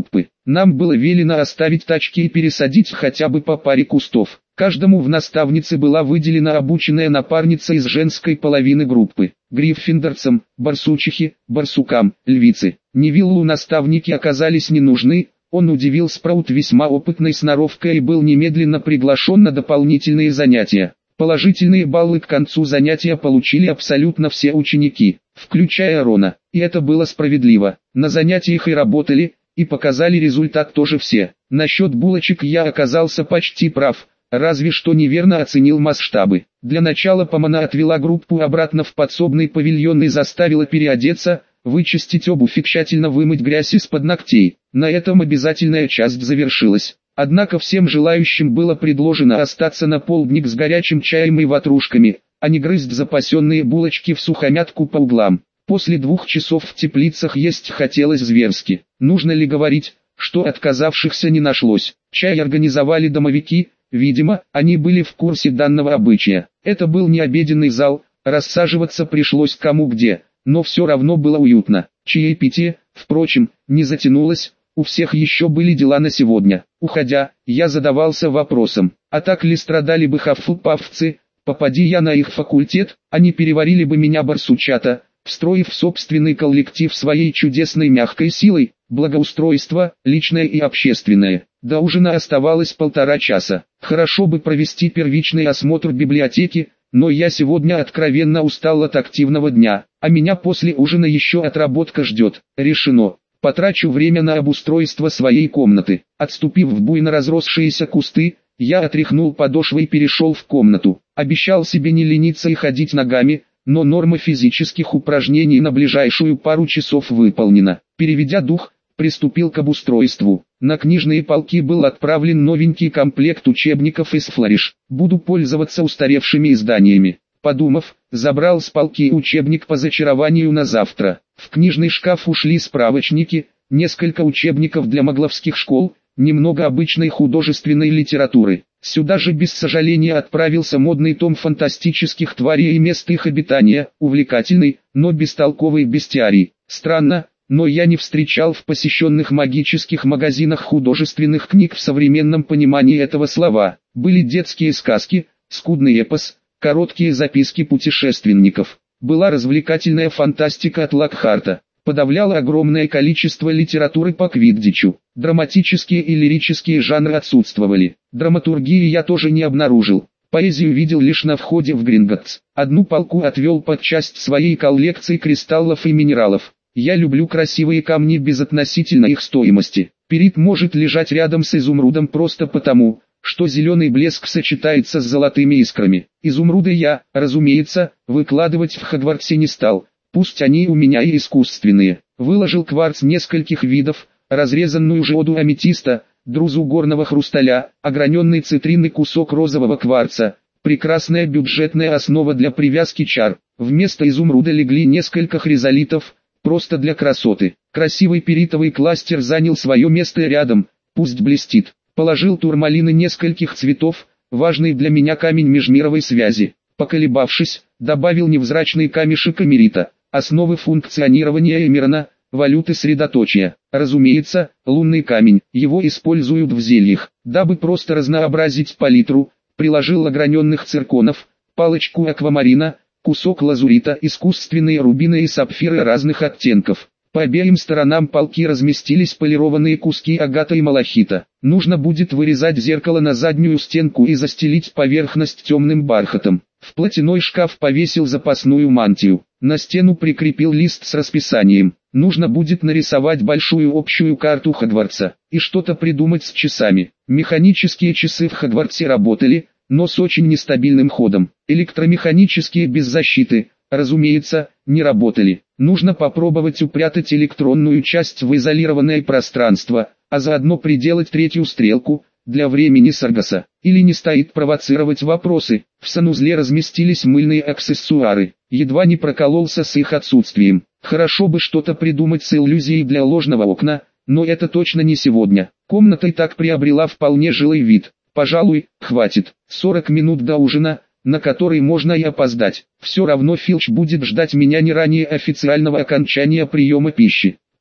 Нам было велено оставить тачки и пересадить хотя бы по паре кустов. Каждому в наставнице была выделена обученная напарница из женской половины группы. Гриффиндорцам, барсучихе, барсукам, львицы. Невиллу наставники оказались не нужны, он удивил Спраут весьма опытной сноровкой и был немедленно приглашен на дополнительные занятия. Положительные баллы к концу занятия получили абсолютно все ученики, включая Рона, и это было справедливо. На занятиях и работали, и показали результат тоже все. Насчет булочек я оказался почти прав, разве что неверно оценил масштабы. Для начала Помона отвела группу обратно в подсобный павильон и заставила переодеться, вычистить обувь и тщательно вымыть грязь из-под ногтей. На этом обязательная часть завершилась. Однако всем желающим было предложено остаться на полдник с горячим чаем и ватрушками, а не грызть запасенные булочки в сухомятку по углам. После двух часов в теплицах есть хотелось зверски. Нужно ли говорить, что отказавшихся не нашлось? Чай организовали домовики, видимо, они были в курсе данного обычая. Это был не обеденный зал, рассаживаться пришлось кому где, но все равно было уютно. Чаепитие, впрочем, не затянулось. У всех еще были дела на сегодня. Уходя, я задавался вопросом, а так ли страдали бы хаффлпаффцы, попади я на их факультет, они переварили бы меня барсучата, встроив в собственный коллектив своей чудесной мягкой силой, благоустройство, личное и общественное. До ужина оставалось полтора часа. Хорошо бы провести первичный осмотр библиотеки, но я сегодня откровенно устал от активного дня, а меня после ужина еще отработка ждет. Решено. Потрачу время на обустройство своей комнаты. Отступив в буйно разросшиеся кусты, я отряхнул подошвы и перешел в комнату. Обещал себе не лениться и ходить ногами, но норма физических упражнений на ближайшую пару часов выполнена. Переведя дух, приступил к обустройству. На книжные полки был отправлен новенький комплект учебников из Флориш. Буду пользоваться устаревшими изданиями. Подумав, забрал с полки учебник по зачарованию на завтра. В книжный шкаф ушли справочники, несколько учебников для магловских школ, немного обычной художественной литературы. Сюда же без сожаления отправился модный том фантастических тварей и мест их обитания, увлекательный, но бестолковый бестиарий. Странно, но я не встречал в посещенных магических магазинах художественных книг в современном понимании этого слова. Были детские сказки, скудный эпос, короткие записки путешественников. Была развлекательная фантастика от Локхарта. Подавляло огромное количество литературы по квиддичу. Драматические и лирические жанры отсутствовали. Драматургии я тоже не обнаружил. Поэзию видел лишь на входе в Гринготтс. Одну полку отвел под часть своей коллекции кристаллов и минералов. Я люблю красивые камни безотносительно их стоимости. Перит может лежать рядом с изумрудом просто потому, что зеленый блеск сочетается с золотыми искрами. Изумруды я, разумеется, выкладывать в Хогвартсе не стал, пусть они у меня и искусственные. Выложил кварц нескольких видов, разрезанную жоду аметиста, друзу горного хрусталя, ограненный цитрин и кусок розового кварца. Прекрасная бюджетная основа для привязки чар. Вместо изумруда легли несколько хризолитов, просто для красоты. Красивый перитовый кластер занял свое место рядом, пусть блестит. Положил турмалины нескольких цветов, важный для меня камень межмировой связи. Поколебавшись, добавил невзрачный камешек эмерита, основы функционирования Эмерона, валюты средоточия. Разумеется, лунный камень, его используют в зельях. Дабы просто разнообразить палитру, приложил ограненных цирконов, палочку аквамарина, кусок лазурита, искусственные рубины и сапфиры разных оттенков. По обеим сторонам полки разместились полированные куски агата и малахита. Нужно будет вырезать зеркало на заднюю стенку и застелить поверхность темным бархатом. В платяной шкаф повесил запасную мантию. На стену прикрепил лист с расписанием. Нужно будет нарисовать большую общую карту Хогвартса и что-то придумать с часами. Механические часы в Хогвартсе работали, но с очень нестабильным ходом. Электромеханические без защиты, разумеется, не работали. Нужно попробовать упрятать электронную часть в изолированное пространство, а заодно приделать третью стрелку, для времени Саргаса. Или не стоит провоцировать вопросы. В санузле разместились мыльные аксессуары. Едва не прокололся с их отсутствием. Хорошо бы что-то придумать с иллюзией для ложного окна, но это точно не сегодня. Комната и так приобрела вполне жилый вид. Пожалуй, хватит. сорок минут до ужина, на который можно и опоздать. Все равно Филч будет ждать меня не ранее официального окончания приема пищи.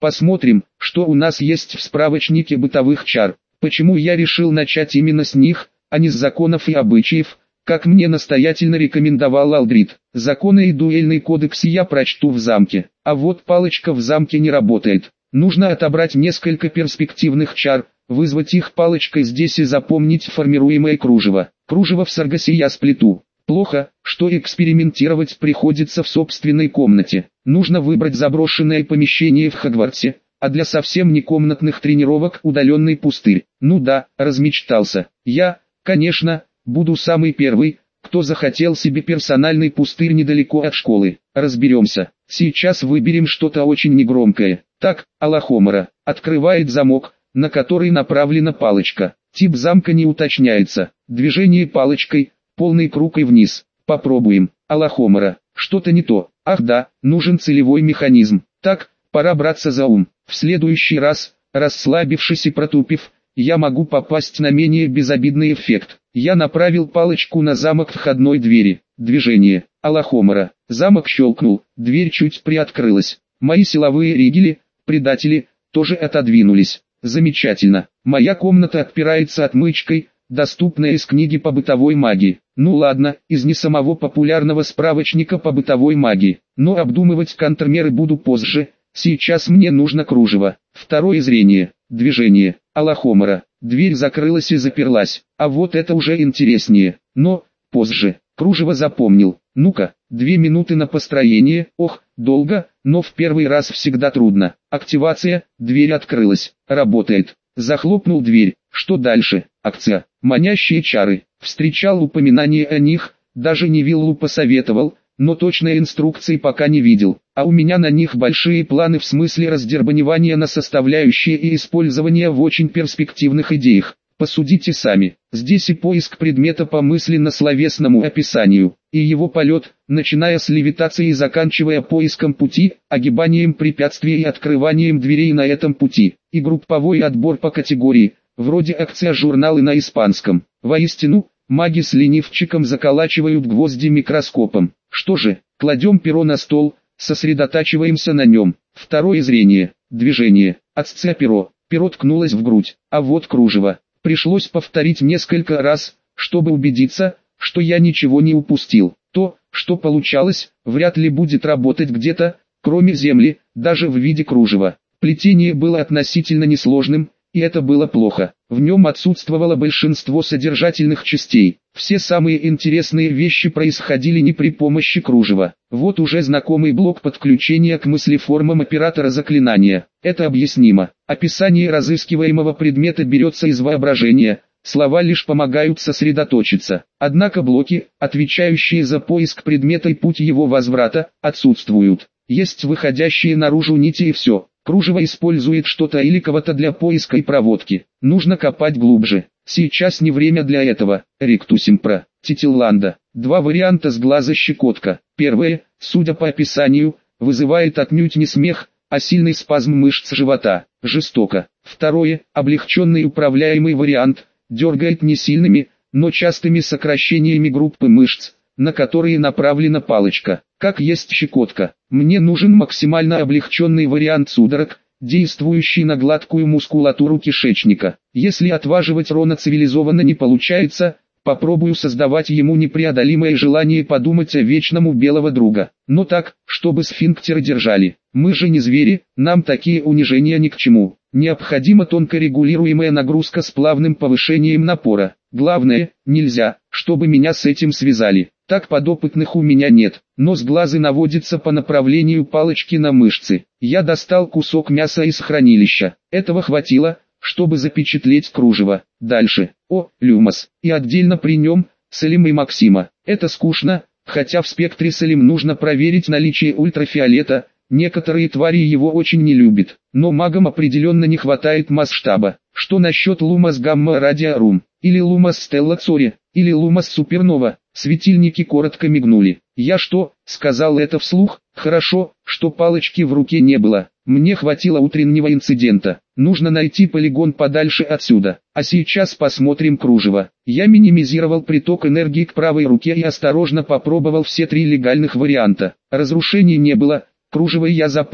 Посмотрим, что у нас есть в справочнике бытовых чар. Почему я решил начать именно с них, а не с законов и обычаев, как мне настоятельно рекомендовал Алдрид. Законы и дуэльный кодекс я прочту в замке, а вот палочка в замке не работает. Нужно отобрать несколько перспективных чар, вызвать их палочкой здесь и запомнить формируемое кружево. Кружево в Саргасе я сплету. Плохо, что экспериментировать приходится в собственной комнате. Нужно выбрать заброшенное помещение в Хогвартсе, а для совсем не комнатных тренировок удаленный пустырь. Ну да, размечтался. Я, конечно, буду самый первый, кто захотел себе персональный пустырь недалеко от школы. Разберемся. Сейчас выберем что-то очень негромкое. Так, Алахомора. Открывает замок, на который направлена палочка. Тип замка не уточняется. Движение палочкой, полный круг и вниз. Попробуем. Алахомора. Что-то не то. Ах да, нужен целевой механизм. Так, пора браться за ум. В следующий раз, расслабившись и протупив, я могу попасть на менее безобидный эффект. Я направил палочку на замок входной двери. Движение. Алахомора. Замок щелкнул, дверь чуть приоткрылась. Мои силовые ригели, предатели, тоже отодвинулись. Замечательно. Моя комната отпирается отмычкой, доступная из книги по бытовой магии. Ну ладно, из не самого популярного справочника по бытовой магии. Но обдумывать контрмеры буду позже. Сейчас мне нужно кружево. Второе зрение. Движение. Алахомора. Дверь закрылась и заперлась. А вот это уже интереснее. Но, позже. Кружево запомнил. Ну-ка, две минуты на построение. Ох, долго, но в первый раз всегда трудно. Активация. Дверь открылась. Работает. Захлопнул дверь. Что дальше? Акция. Манящие чары. Встречал упоминание о них, даже не виллу посоветовал, но точной инструкции пока не видел. А у меня на них большие планы в смысле раздербанивания на составляющие и использования в очень перспективных идеях. Посудите сами. Здесь и поиск предмета по мысленно-словесному описанию, и его полет, начиная с левитации и заканчивая поиском пути, огибанием препятствий и открыванием дверей на этом пути, и групповой отбор по категории, вроде акция-журналы на испанском. Воистину, маги с ленивчиком заколачивают гвозди микроскопом. Что же, кладем перо на стол, сосредотачиваемся на нем. Второе зрение. Движение. Отсца перо. Перо ткнулось в грудь, а вот кружево. Пришлось повторить несколько раз, чтобы убедиться, что я ничего не упустил. То, что получалось, вряд ли будет работать где-то, кроме земли, даже в виде кружева. Плетение было относительно несложным, и это было плохо. В нем отсутствовало большинство содержательных частей. Все самые интересные вещи происходили не при помощи кружева. Вот уже знакомый блок подключения к мыслеформам оператора заклинания. Это объяснимо. Описание разыскиваемого предмета берется из воображения. Слова лишь помогают сосредоточиться. Однако блоки, отвечающие за поиск предмета и путь его возврата, отсутствуют. Есть выходящие наружу нити и все. Кружево использует что-то или кого-то для поиска и проводки. Нужно копать глубже. Сейчас не время для этого. Ректусимпра, Титилланда. Два варианта с глаза щекотка. Первое, судя по описанию, вызывает отнюдь не смех, а сильный спазм мышц живота. Жестоко. Второе, облегченный управляемый вариант, дергает не сильными, но частыми сокращениями группы мышц, на которые направлена палочка. Как есть щекотка. Мне нужен максимально облегченный вариант судорог, действующий на гладкую мускулатуру кишечника. Если отваживать Рона цивилизованно не получается, попробую создавать ему непреодолимое желание подумать о вечном у белого друга. Но так, чтобы сфинктеры держали. Мы же не звери, нам такие унижения ни к чему. Необходима тонко регулируемая нагрузка с плавным повышением напора. Главное, нельзя, чтобы меня с этим связали. Так подопытных у меня нет, но с глаза наводится по направлению палочки на мышцы. Я достал кусок мяса из хранилища. Этого хватило, чтобы запечатлеть кружево. Дальше. О, Люмос. И отдельно при нем, Салим и Максима. Это скучно, хотя в спектре Салим нужно проверить наличие ультрафиолета. Некоторые твари его очень не любят, но магам определенно не хватает масштаба. Что насчет Лумас Гамма Радиарум, или Лумас Стелла Цори, или Лумас Супернова? Светильники коротко мигнули. Я что, сказал это вслух? Хорошо, что палочки в руке не было. Мне хватило утреннего инцидента. Нужно найти полигон подальше отсюда. А сейчас посмотрим кружево. Я минимизировал приток энергии к правой руке и осторожно попробовал все три легальных варианта. Разрушений не было. Кружево я запомнил.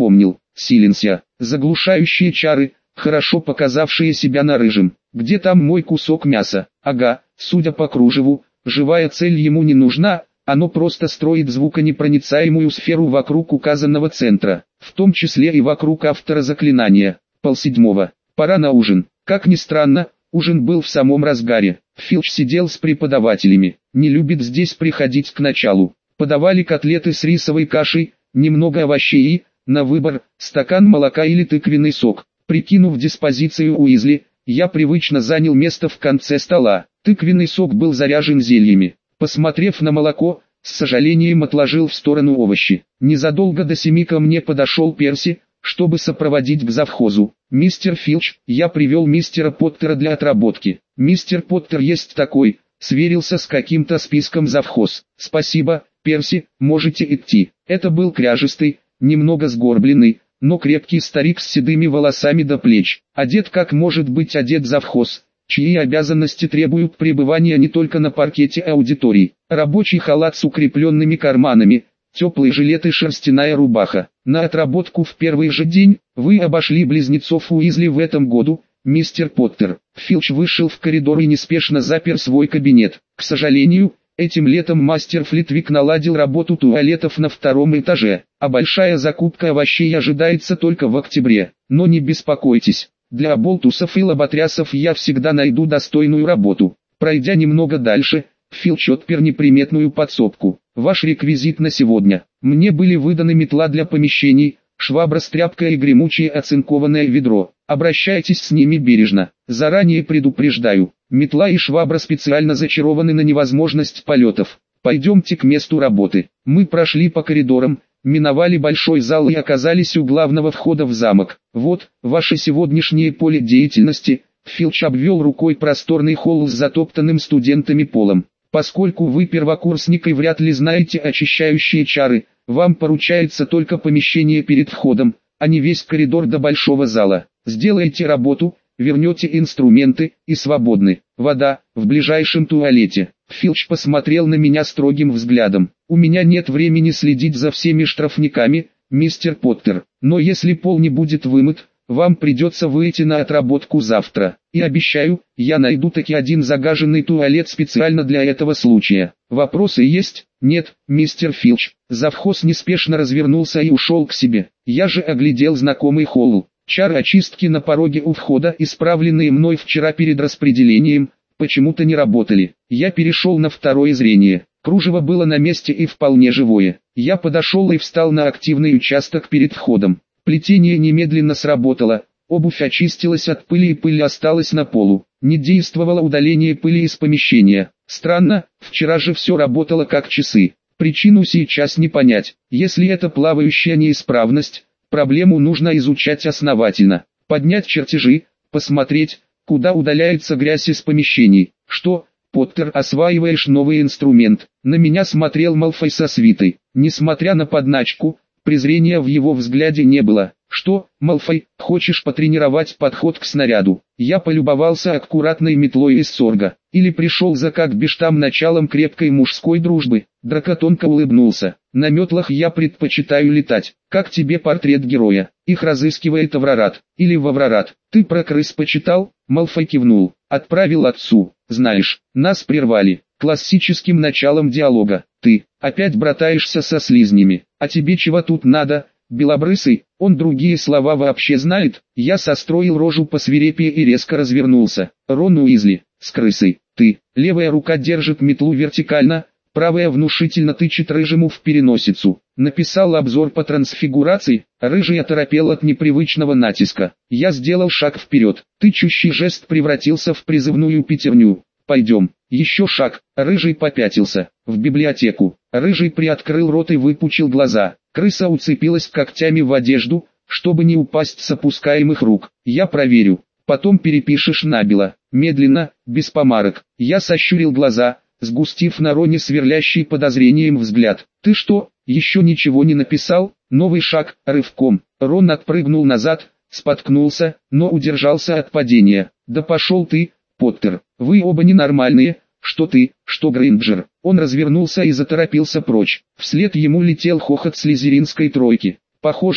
Силенся, заглушающие чары, хорошо показавшие себя на рыжем. Где там мой кусок мяса? Ага, судя по кружеву, живая цель ему не нужна, оно просто строит звуконепроницаемую сферу вокруг указанного центра, в том числе и вокруг автора заклинания. Полседьмого. Пора на ужин. Как ни странно, ужин был в самом разгаре. Филч сидел с преподавателями, не любит здесь приходить к началу. Подавали котлеты с рисовой кашей, немного овощей и, на выбор, стакан молока или тыквенный сок. Прикинув диспозицию Уизли, я привычно занял место в конце стола. Тыквенный сок был заряжен зельями. Посмотрев на молоко, с сожалением отложил в сторону овощи. Незадолго до семи ко мне подошел Перси, чтобы сопроводить к завхозу. «Мистер Филч, я привел мистера Поттера для отработки». «Мистер Поттер есть такой», — сверился с каким-то списком завхоз. «Спасибо, Перси, можете идти». Это был кряжистый, немного сгорбленный, но крепкий старик с седыми волосами до плеч. Одет как может быть одет завхоз, чьи обязанности требуют пребывания не только на паркете аудиторий. Рабочий халат с укрепленными карманами, теплый жилет и шерстяная рубаха. На отработку в первый же день вы обошли близнецов Уизли в этом году, мистер Поттер. Филч вышел в коридор и неспешно запер свой кабинет. К сожалению, этим летом мастер Флитвик наладил работу туалетов на втором этаже, а большая закупка овощей ожидается только в октябре. Но не беспокойтесь, для оболтусов и лоботрясов я всегда найду достойную работу. Пройдя немного дальше, Филч отпер неприметную подсобку. Ваш реквизит на сегодня. Мне были выданы метла для помещений, швабра с тряпкой и гремучее оцинкованное ведро. Обращайтесь с ними бережно. Заранее предупреждаю, метла и швабра специально зачарованы на невозможность полетов. Пойдемте к месту работы. Мы прошли по коридорам, миновали большой зал и оказались у главного входа в замок. Вот, ваше сегодняшнее поле деятельности. Филч обвел рукой просторный холл с затоптанным студентами полом. Поскольку вы первокурсник и вряд ли знаете очищающие чары, вам поручается только помещение перед входом, а не весь коридор до большого зала. Сделайте работу, вернете инструменты и свободны. Вода, в ближайшем туалете. Филч посмотрел на меня строгим взглядом. У меня нет времени следить за всеми штрафниками, мистер Поттер. Но если пол не будет вымыт, вам придется выйти на отработку завтра. И обещаю, я найду таки один загаженный туалет специально для этого случая. Вопросы есть? Нет, мистер Филч. Завхоз неспешно развернулся и ушел к себе. Я же оглядел знакомый холл. Чары очистки на пороге у входа, исправленные мной вчера перед распределением, почему-то не работали. Я перешел на второе зрение. Кружево было на месте и вполне живое. Я подошел и встал на активный участок перед входом. Плетение немедленно сработало, обувь очистилась от пыли и пыль осталась на полу. Не действовало удаление пыли из помещения. Странно, вчера же все работало как часы. Причину сейчас не понять. Если это плавающая неисправность, проблему нужно изучать основательно. Поднять чертежи, посмотреть, куда удаляется грязь из помещений. Что, Поттер, осваиваешь новый инструмент? На меня смотрел Малфой со свитой. Несмотря на подначку, презрения в его взгляде не было. «Что, Малфой, хочешь потренировать подход к снаряду?» Я полюбовался аккуратной метлой из сорга. Или пришел за как бештам началом крепкой мужской дружбы. Драко тонко улыбнулся. «На метлах я предпочитаю летать. Как тебе портрет героя? Их разыскивает Аврорат. Или в Аврорат. Ты про крыс почитал?» Малфой кивнул. «Отправил отцу. Знаешь, нас прервали классическим началом диалога. Ты опять братаешься со слизнями. А тебе чего тут надо?» Белобрысый, он другие слова вообще знает. Я состроил рожу посвирепее и резко развернулся. Рон Уизли, с крысой. Ты, левая рука держит метлу вертикально, правая внушительно тычет рыжему в переносицу. Написал обзор по трансфигурации, рыжий оторопел от непривычного натиска. Я сделал шаг вперед. Тычущий жест превратился в призывную пятерню. Пойдем. Еще шаг. Рыжий попятился. В библиотеку. Рыжий приоткрыл рот и выпучил глаза. Крыса уцепилась когтями в одежду, чтобы не упасть с опускаемых рук. Я проверю. Потом перепишешь набело. Медленно, без помарок. Я сощурил глаза, сгустив на Роне сверлящий подозрением взгляд. Ты что, еще ничего не написал? Новый шаг, рывком. Рон отпрыгнул назад, споткнулся, но удержался от падения. Да пошел ты, Поттер. Вы оба ненормальные. Что ты, что Грейнджер. Он развернулся и заторопился прочь. Вслед ему летел хохот слизеринской тройки. Похоже,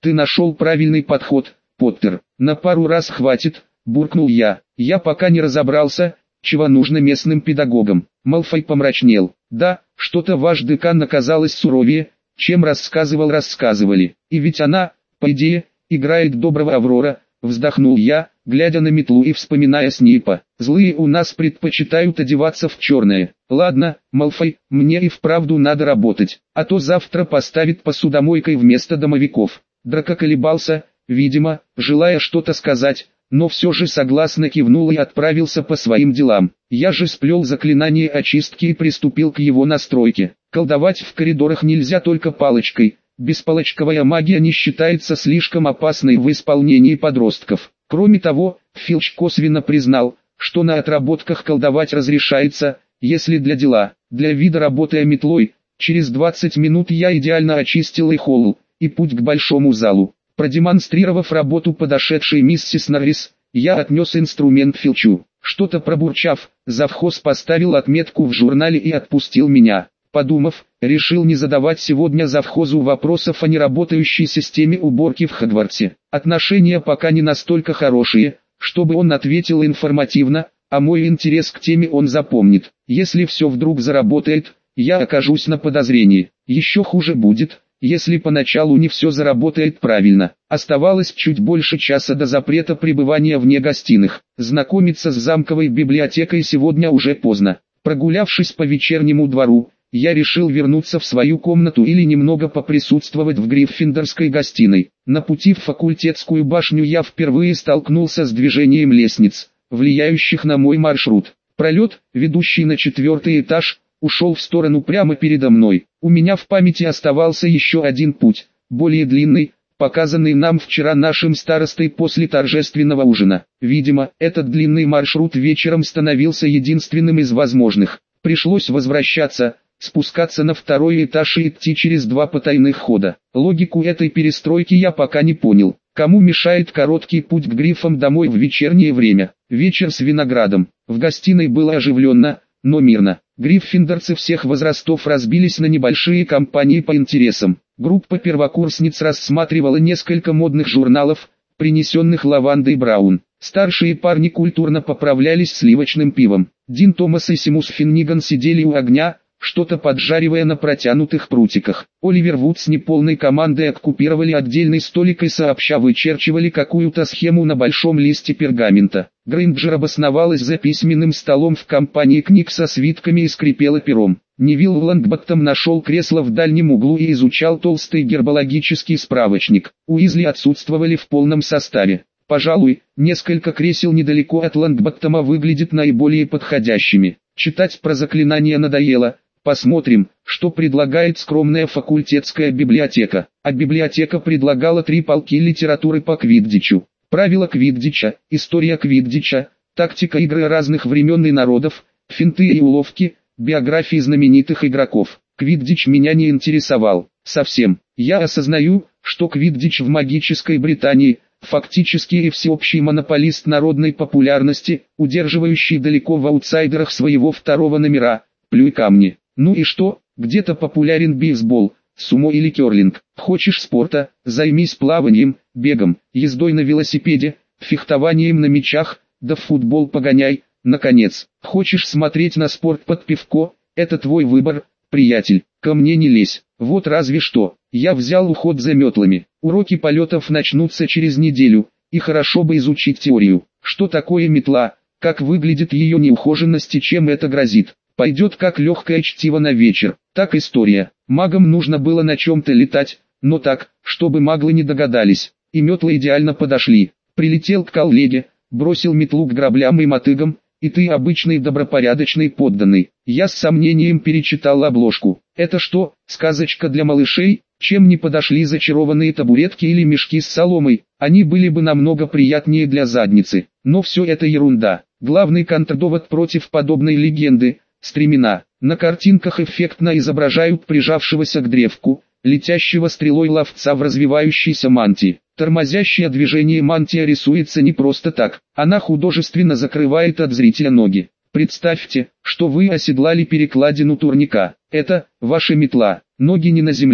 Ты нашел правильный подход, Поттер. На пару раз хватит, буркнул я. Я пока не разобрался, чего нужно местным педагогам. Малфой помрачнел. Да, что-то ваш декан оказалась суровее, чем рассказывал рассказывали. И ведь она, по идее, играет доброго Аврора, вздохнул я, глядя на метлу и вспоминая Снейпа. Злые у нас предпочитают одеваться в черное. Ладно, Малфой, мне и вправду надо работать, а то завтра поставит посудомойкой вместо домовиков. Драко колебался, видимо, желая что-то сказать, но все же согласно кивнул и отправился по своим делам. Я же сплел заклинание очистки и приступил к его настройке. Колдовать в коридорах нельзя только палочкой. Беспалочковая магия не считается слишком опасной в исполнении подростков. Кроме того, Филч косвенно признал, что на отработках колдовать разрешается, если для дела. Для вида работая метлой, через двадцать минут я идеально очистил и холл, и путь к большому залу. Продемонстрировав работу подошедшей миссис Норрис, я отнес инструмент Филчу. Что-то пробурчав, завхоз поставил отметку в журнале и отпустил меня. Подумав, решил не задавать сегодня завхозу вопросов о неработающей системе уборки в Хогвартсе. Отношения пока не настолько хорошие, чтобы он ответил информативно, а мой интерес к теме он запомнит. Если все вдруг заработает, я окажусь на подозрении. Еще хуже будет, если поначалу не все заработает правильно. Оставалось чуть больше часа до запрета пребывания вне гостиных. Знакомиться с замковой библиотекой сегодня уже поздно. Прогулявшись по вечернему двору, я решил вернуться в свою комнату или немного поприсутствовать в Гриффиндорской гостиной. На пути в факультетскую башню я впервые столкнулся с движением лестниц, влияющих на мой маршрут. Пролет, ведущий на четвертый этаж, ушел в сторону прямо передо мной. У меня в памяти оставался еще один путь, более длинный, показанный нам вчера нашим старостой после торжественного ужина. Видимо, этот длинный маршрут вечером становился единственным из возможных. Пришлось возвращаться, спускаться на второй этаж и идти через два потайных хода. Логику этой перестройки я пока не понял. Кому мешает короткий путь к грифам домой в вечернее время? Вечер с виноградом. В гостиной было оживленно, но мирно. Гриффиндорцы всех возрастов разбились на небольшие компании по интересам. Группа первокурсниц рассматривала несколько модных журналов, принесенных Лавандой Браун. Старшие парни культурно поправлялись сливочным пивом. Дин Томас и Симус Финниган сидели у огня, что-то поджаривая на протянутых прутиках. Оливер Вуд с неполной командой оккупировали отдельный столик и сообща вычерчивали какую-то схему на большом листе пергамента. Грейнджер обосновалась за письменным столом в компании книг со свитками и скрипела пером. Невилл Лонгботтом нашел кресло в дальнем углу и изучал толстый гербологический справочник. Уизли отсутствовали в полном составе. Пожалуй, несколько кресел недалеко от Лонгботтома выглядят наиболее подходящими. Читать про заклинания надоело. Посмотрим, что предлагает скромная факультетская библиотека. А библиотека предлагала три полки литературы по квиддичу. Правила квиддича, история квиддича, тактика игры разных времен и народов, финты и уловки, биографии знаменитых игроков. Квиддич меня не интересовал. Совсем. Я осознаю, что квиддич в магической Британии – фактически и всеобщий монополист народной популярности, удерживающий далеко в аутсайдерах своего второго номера. Плюй камни. Ну и что, где-то популярен бейсбол, сумо или керлинг. Хочешь спорта, займись плаванием, бегом, ездой на велосипеде, фехтованием на мячах, да в футбол погоняй. Наконец, хочешь смотреть на спорт под пивко, это твой выбор, приятель, ко мне не лезь. Вот разве что, я взял уход за метлами. Уроки полетов начнутся через неделю, и хорошо бы изучить теорию. Что такое метла, как выглядит ее неухоженность и чем это грозит. Пойдет как легкое чтиво на вечер, так история. Магам нужно было на чем-то летать, но так, чтобы маглы не догадались. И метлы идеально подошли. Прилетел к коллеге, бросил метлу к граблям и мотыгам, и ты обычный добропорядочный подданный. Я с сомнением перечитал обложку. Это что, сказочка для малышей? Чем не подошли зачарованные табуретки или мешки с соломой? Они были бы намного приятнее для задницы. Но все это ерунда. Главный контрдовод против подобной легенды – стремена. На картинках эффектно изображают прижавшегося к древку, летящего стрелой ловца в развивающейся мантии. Тормозящее движение мантия рисуется не просто так, она художественно закрывает от зрителя ноги. Представьте, что вы оседлали перекладину турника. Это ваша метла, ноги не на земле,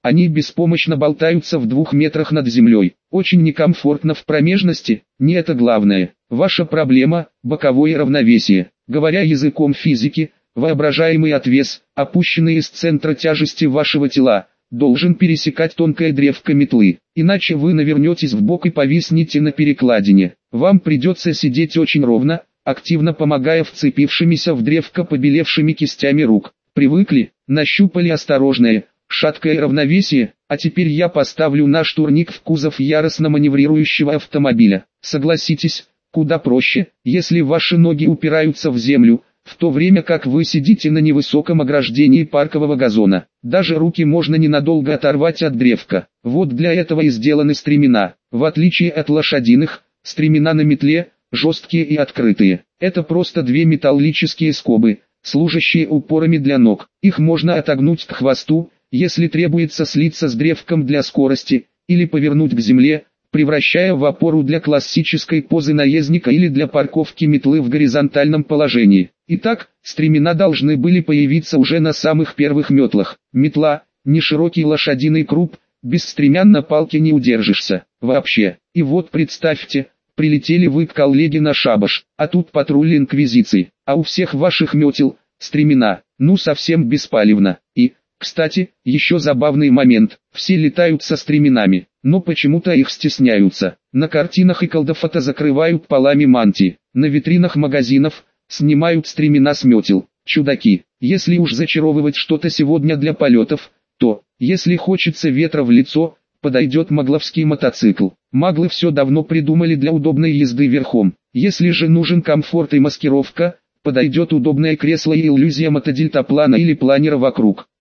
Они беспомощно болтаются в двух метрах над землей. Очень некомфортно в промежности, не это главное. Ваша проблема – боковое равновесие. Говоря языком физики, воображаемый отвес, опущенный из центра тяжести вашего тела, должен пересекать тонкое древко метлы, иначе вы навернетесь в бок и повиснете на перекладине. Вам придется сидеть очень ровно, активно помогая вцепившимися в древко побелевшими кистями рук. Привыкли, нащупали осторожное, шаткое равновесие, а теперь я поставлю наш турник в кузов яростно маневрирующего автомобиля. Согласитесь, куда проще, если ваши ноги упираются в землю, в то время как вы сидите на невысоком ограждении паркового газона. Даже руки можно ненадолго оторвать от древка. Вот для этого и сделаны стремена. В отличие от лошадиных, стремена на метле – жесткие и открытые. Это просто две металлические скобы, служащие упорами для ног. Их можно отогнуть к хвосту, если требуется слиться с древком для скорости, или повернуть к земле, превращая в опору для классической позы наездника или для парковки метлы в горизонтальном положении. Итак, стремена должны были появиться уже на самых первых метлах. Метла – не широкий лошадиный круп, без стремян на палке не удержишься, вообще. И вот представьте, прилетели вы к коллеге на шабаш, а тут патруль инквизиции, а у всех ваших метел – стремена, ну совсем беспалевно. И, кстати, еще забавный момент, все летают со стременами, но почему-то их стесняются. На картинах и колдофото закрывают полами мантии, на витринах магазинов снимают стремена с метел. Чудаки, если уж зачаровывать что-то сегодня для полетов, то, если хочется ветра в лицо, подойдет магловский мотоцикл. Маглы все давно придумали для удобной езды верхом. Если же нужен комфорт и маскировка, подойдет удобное кресло и иллюзия мотодельтаплана или планера вокруг.